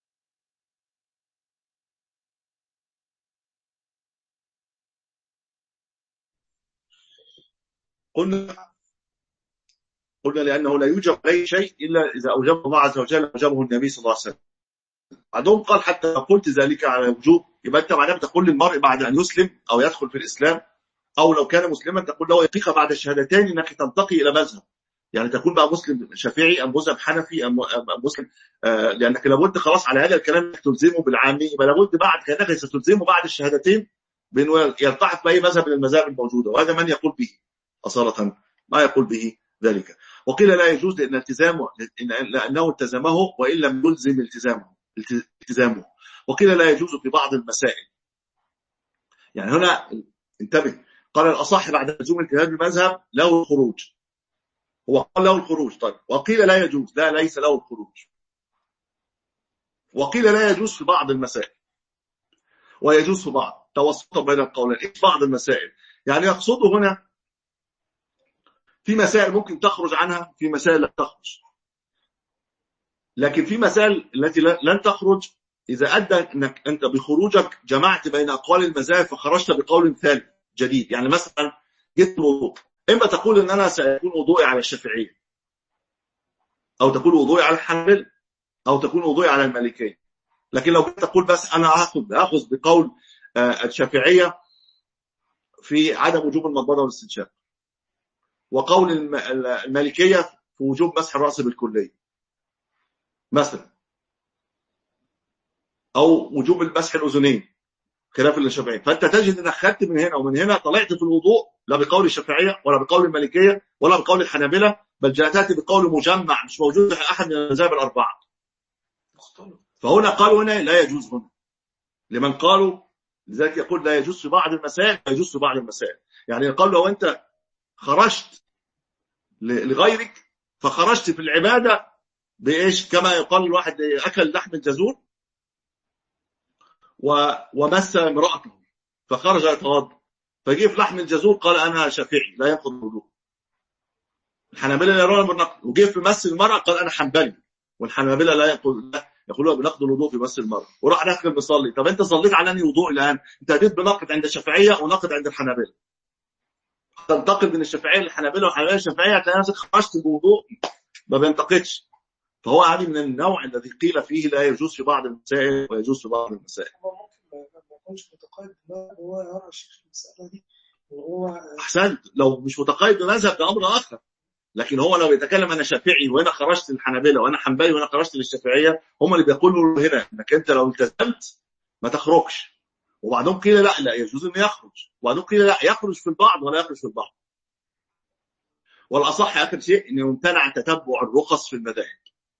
قلنا قلنا لأنه لا يوجب عليه شيء إلا إذا أوجبه الله عز وجل أوجبه النبي صلى الله عليه وسلم. بعدهم قال حتى قلت ذلك على وجوب، يبقى أنت معناه بتقول للمرء بعد أن يسلم أو يدخل في الإسلام أو لو كان مسلما تقول له يقيك بعد الشهادتين أنك تنتقي إلى مذهب، يعني تكون بقى مسلم شافعي أم مذهب حنفي أم مسلم، آه لأنك لابد خلاص على هذا الكلام أنك تلزمه بالعامي، يبقى لابد بعد كأنك ستلزمه بعد الشهادتين بأنه يلتحق بأي مذهب من المذاهب الموجودة. وهذا من يقول به أصالة ما يقول به ذلك. وقيل لا يجوز لأن التزامه لأنه التزمه وإن لم يلزم التزامه التزامه وقيل لا يجوز في بعض المسائل. يعني هنا انتبه، قال الأصح بعد لزوم التزام المذهب له الخروج، هو قال له الخروج. طيب وقيل لا يجوز، لا ليس له الخروج. وقيل لا يجوز في بعض المسائل ويجوز في بعض، توسطا بين القولين. ايه بعض المسائل؟ يعني يقصده هنا في مسائل ممكن تخرج عنها، في مسائل لا تخرج، لكن في مسائل التي لن تخرج إذا أدى أنك أنت بخروجك جمعت بين أقوال المذاهب فخرجت بقول ثالث جديد. يعني مثلا جيت الوضوء، إما تقول أن أنا سيكون وضوئي على الشافعية، أو تقول وضوئي على الحنبلة، أو تكون وضوئي على المالكية. لكن لو جيت تقول بس أنا هاخذ هاخذ بقول الشافعية في عدم وجوب المضمضة والاستنشاق، وقول المالكية في وجوب مسح الرأس بالكلية مثلا، أو وجوب المسح الأذنين خلاف الشافعية، فأنت تجد أنك خدت من هنا ومن هنا، طلعت في الوضوء لا بقول الشافعية ولا بقول المالكية ولا بقول الحنابلة، بل جاءت بقول مجمع مش موجود في أحد من المذاهب الأربعة. فهنا قالوا هنا لا يجوز هنا لمن قالوا، لذلك يقول لا يجوز في بعض المسائل ويجوز في بعض المسائل. يعني قال لو أنت خرجت لغيرك فخرجت في العبادة بإيش؟ كما يقال الواحد أكل لحم الجزور ومس امرأته فخرج يتوضا، فجي في لحم الجزور قال أنا شافعي لا ينقض الوضوء، الحنابلة يرون بالنقض، وجي في مس المرأة قال أنا حنبلي، والحنابلة لا يقول يقولوا بنقض الوضوء في مس المرأة، وراح داخل بيصلي. طب أنت صليت على أنهي وضوء الآن؟ أنت هديت بنقض عند الشافعية ونقض عند الحنابلة، تنتقل من الشافعية للحنابلة والحنابلة للشافعية، هتلاقي نفسك خرجت بوضوء ما بينتقدش. فهو هذه من النوع الذي قيل فيه لا يجوز في بعض المسائل ويجوز في بعض المسائل.
هو ممكن ما يكونش متقيد هو يرى الشيخ المسألة دي وهو
أحسنت، لو مش متقيد بمذهب ده أمر آخر، لكن هو لو يتكلم أنا شافعي وأنا خرجت للحنابلة وأنا حنبلي وأنا خرجت للشافعية، هم اللي بيقولوا هنا إنك أنت لو التزمت ما تخرجش. وبعدهم قيل لا لا يجوز أن يخرج، وبعدهم قيل لا يخرج في البعض ولا يخرج في البعض. والأصح آخر شيء أن يمتنع تتبع الرخص في المذاهب.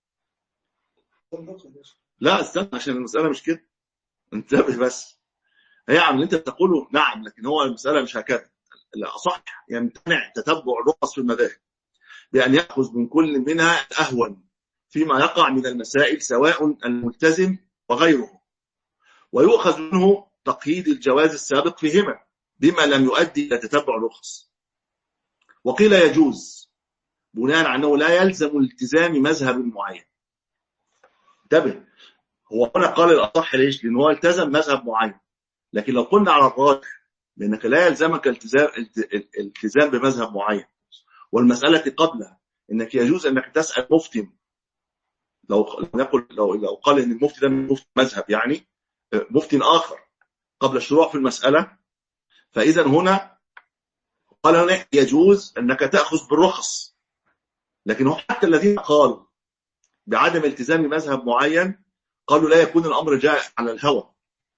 لا استنى عشان المسألة مش كده، انتبه بس. هي عم اللي انت بتقوله نعم، لكن هو المسألة مش هكذا. الأصح يمتنع تتبع الرخص في المذاهب بأن يأخذ من كل منها الأهون فيما يقع من المسائل سواء الملتزم وغيره، ويؤخذ منه تقييد الجواز السابق فيهما بما لم يؤدي إلى تتبع الرخص. وقيل يجوز بناء على أنه لا يلزم الالتزام مذهب معين. انتبه، هو هنا قال الأصح ليش؟ لأنه هو التزم مذهب معين، لكن لو قلنا على الراجح بأنك لا يلزمك التزام التزام بمذهب معين، والمسألة قبلها أنك يجوز أنك تسأل مفتي، لو نقول لو لو قال أن المفتي ده مفتي مذهب يعني مفتي آخر قبل الشروع في المسألة، فإذا هنا قال هنا يجوز أنك تأخذ بالرخص. لكن حتى الذين قالوا بعدم التزام مذهب معين قالوا لا يكون الأمر جاء على الهوى.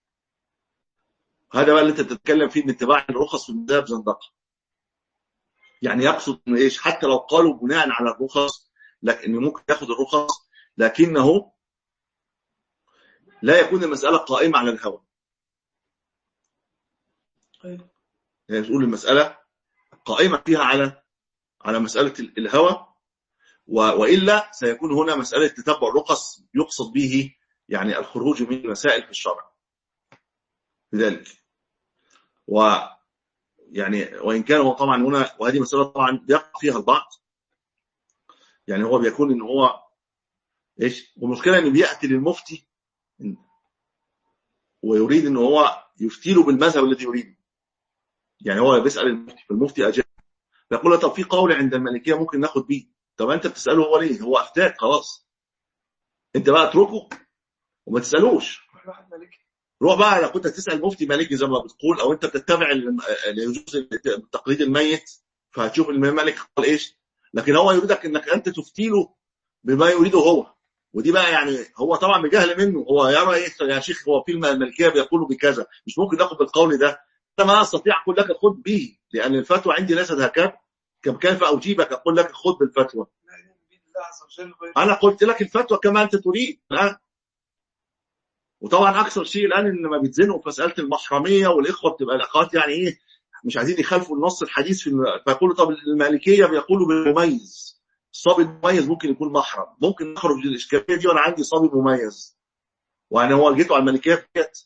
هذا بقى اللي انت بتتكلم فيه، من اتباع الرخص في المذهب زندقه. يعني يقصد انه ايش؟ حتى لو قالوا بناء على الرخص لكن ممكن ياخذ الرخص، لكنه لا يكون المسألة قائمة على الهوى. يعني تقول المسألة قائمة فيها على على مسألة الهوى، وإلا سيكون هنا مسألة تتبع الرخص يقصد به يعني الخروج من المسائل في الشرع لذلك. و يعني وإن كان هو طبعا هنا، وهذه مسألة طبعا بيقع فيها البعض، يعني هو بيكون إن هو إيش، والمشكلة إنه بيأتي للمفتي ويريد إنه هو يفتي له بالمذهب الذي يريده. يعني هو بيسأل المفتي، فالمفتي أجاب، فيقول له طب في قول عند المالكية ممكن ناخد بيه. طب أنت بتسأله هو ليه؟ هو أفتاك خلاص، أنت بقى اتركه وما تسألوش. روح بقى لو كنت تسأل مفتي مالكي زي ما بتقول، او انت بتتبع يجوز التقليد الميت، فهتشوف الملك قال ايش. لكن هو يريدك انك انت تفتي له بما يريده هو، ودي بقى يعني هو طبعا بجهل منه، هو يرى ايه يا شيخ، هو في الملكيه بيقولوا بكذا، مش ممكن ناخد بالقول ده، انا ما استطيع اقول لك خذ به، لان الفتوى عندي ليست هكذا. كيف اجيبك اقول لك خذ بالفتوى؟ انا قلت لك الفتوى كما انت تريد الان. وطبعا اكثر شيء الان ان لما بيتزنقوا في مساله المحرميه، والاخوه بتبقى الاخوات يعني ايه مش عايزين يخالفوا النص الحديث في، فيقولوا طب المالكيه بيقولوا بالمميز، الصبي المميز ممكن يكون محرم، ممكن نخرج من الاشكاليه دي وانا عندي صبي مميز، وانا هو جيتوا على المالكيه فيت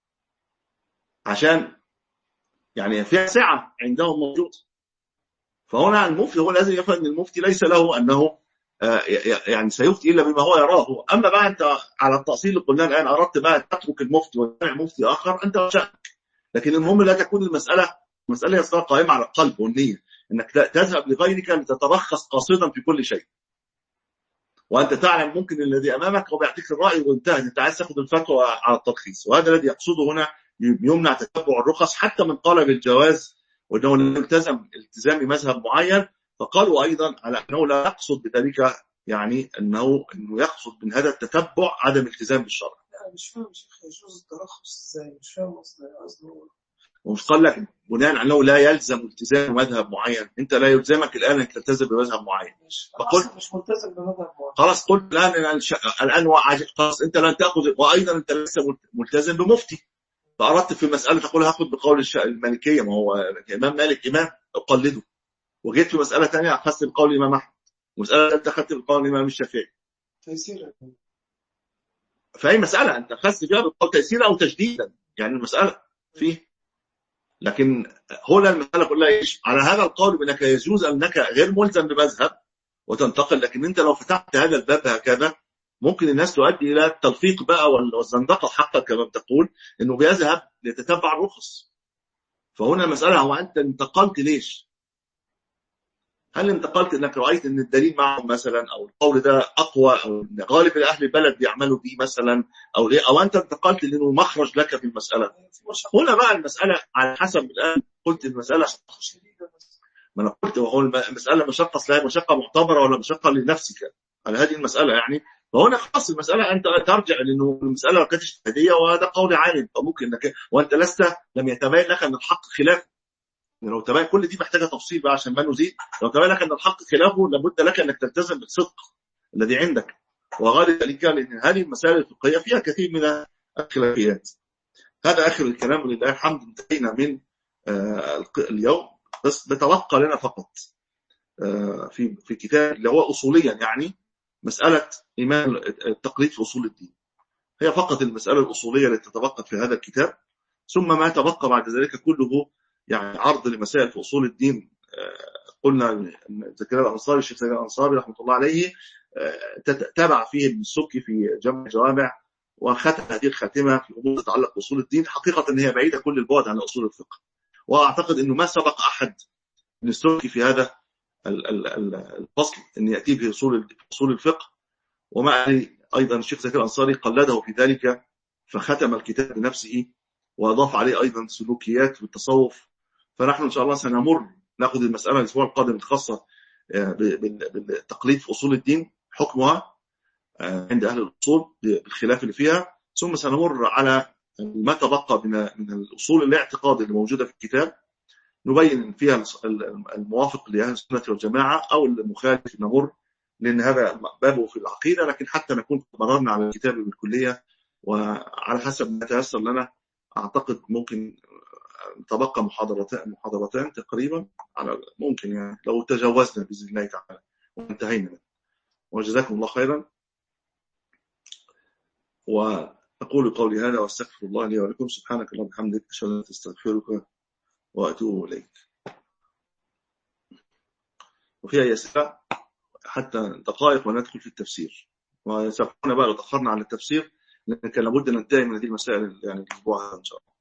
عشان يعني فيها سعه عندهم موجود. فهنا المفتي هو لازم يفهم ان المفتي ليس له انه يعني سيفتي الا بما هو يراه. اما بقى انت على التأصيل اللي قلناه الان اردت بقى تترك المفتي وتتبع مفتي اخر، انت وشأنك. لكن المهم لا تكون المساله مساله يصير قائمه على القلب والنيه، انك تذهب لغيرك لتترخص قاصدا في كل شيء، وانت تعلم ممكن الذي امامك هو بيعطيك الراي وانتهى، انت عايز تاخذ الفتوى على الترخيص. وهذا الذي يقصده هنا يمنع تتبع الرخص حتى من قال بالجواز وانه لا يلتزم التزام مذهب معين. فقالوا ايضا على انه لا يقصد بذلك يعني انه انه يقصد من هذا التتبع عدم التزام بالشرع.
لا مش فاهم شيخ، يجوز الترخص ازاي؟ مش فاهم قصده.
ومش قال لك بناء على انه لا يلزم التزام مذهب معين، انت لا يلزمك الان انك تلتزم بمذهب معين.
فقلت مش ملتزم بمذهب معين،
خلاص قلت الان الان خلاص انت لن تاخذ، وايضا انت لسه ملتزم بمفتي، فاردت في مساله تقول هاخذ بقول المالكيه، ما هو امام مالك امام اقلده، وجيت في مساله ثانيه اخذت بقول الامام احمد، ومساله ثالثه اخذت بقول الامام الشافعي.
تيسير
فاي مساله انت اخذت فيها بقول تيسير او تشديدا، يعني المساله فيه. لكن هنا المساله كلها ايش؟ على هذا القول بانك يجوز انك غير ملزم بمذهب وتنتقل، لكن انت لو فتحت هذا الباب هكذا ممكن الناس تؤدي الى التلفيق بقى والزندقه حقا كما بتقول، انه بيذهب ليتتبع الرخص. فهنا المساله هو انت انتقلت ليش؟ هل انتقلت انك رايت ان الدليل معهم مثلا، او القول ده اقوى، او غالب اهل البلد بيعملوا به مثلا، او ليه؟ او انت انتقلت لانه مخرج لك في المساله؟ هنا بقى المساله على حسب الان قلت المساله شديده، ما انا قلت وهو المساله مشقه لا مشقه معتبره ولا مشقه لنفسك على هذه المساله يعني. فهنا خلاص المساله انت ترجع لانه المساله كانت اجتهاديه وهذا قول عالم، فممكن انك وانت لست لم يتبين لك ان الحق خلاف. لو تبين كل دي محتاجه تفصيل بقى عشان ما نزيد، لو تبين لك ان الحق خلافه لابد لك انك تلتزم بالصدق الذي عندك. وغالب ذلك لان هذه المسائل الفقهيه فيها كثير من الخلافيات. هذا اخر الكلام، ولله الحمد انتهينا من آه اليوم. بس بتبقى لنا فقط في في كتاب اللي هو أصوليا يعني مسألة إيمان التقليد في أصول الدين، هي فقط المسألة الأصولية التي تتبقى في هذا الكتاب، ثم ما تبقى بعد ذلك كله يعني عرض لمسائل في أصول الدين. قلنا أن زكريا الأنصاري الشيخ زكريا الأنصاري رحمة الله عليه تابع فيه السبكي في جمع الجوامع، وختم هذه الخاتمة في أمور تتعلق بأصول الدين، حقيقة أن هي بعيدة كل البعد عن أصول الفقه، وأعتقد أنه ما سبق أحد من السبكي في هذا الفصل أن يأتي به أصول الفقه، ومع أيضا الشيخ زكريا الأنصاري قلده في ذلك فختم الكتاب بنفسه وأضاف عليه أيضا سلوكيات بالتصوف. فنحن إن شاء الله سنمر نأخذ المسألة الأسبوع القادم الخاصة بالتقليد في أصول الدين، حكمها عند أهل الأصول بالخلاف اللي فيها، ثم سنمر على ما تبقى من الأصول الاعتقاد اللي موجودة في الكتاب، نبين فيها الموافق لأهل السنة والجماعة أو المخالف نمر، لأن هذا بابه في العقيدة، لكن حتى نكون مررنا على الكتاب بالكلية، وعلى حسب ما تيسر لنا أعتقد ممكن تبقى محاضرتان محاضرتان تقريبا على ممكن يعني لو تجاوزنا بإذن الله تعالى وانتهينا. وجزاكم الله خيرا، وأقول قولي هذا واستغفر الله لي ولكم. سبحانك اللهم وبحمدك أشهد أن لا إله إلا أنت أستغفرك وأتوب إليك. وفيها يسعى حتى دقائق وندخل في التفسير، وسامحونا بقى لو تأخرنا على التفسير، لأن كان لابد أن ننتهي من هذه المسائل يعني الأسبوع هذا إن شاء الله.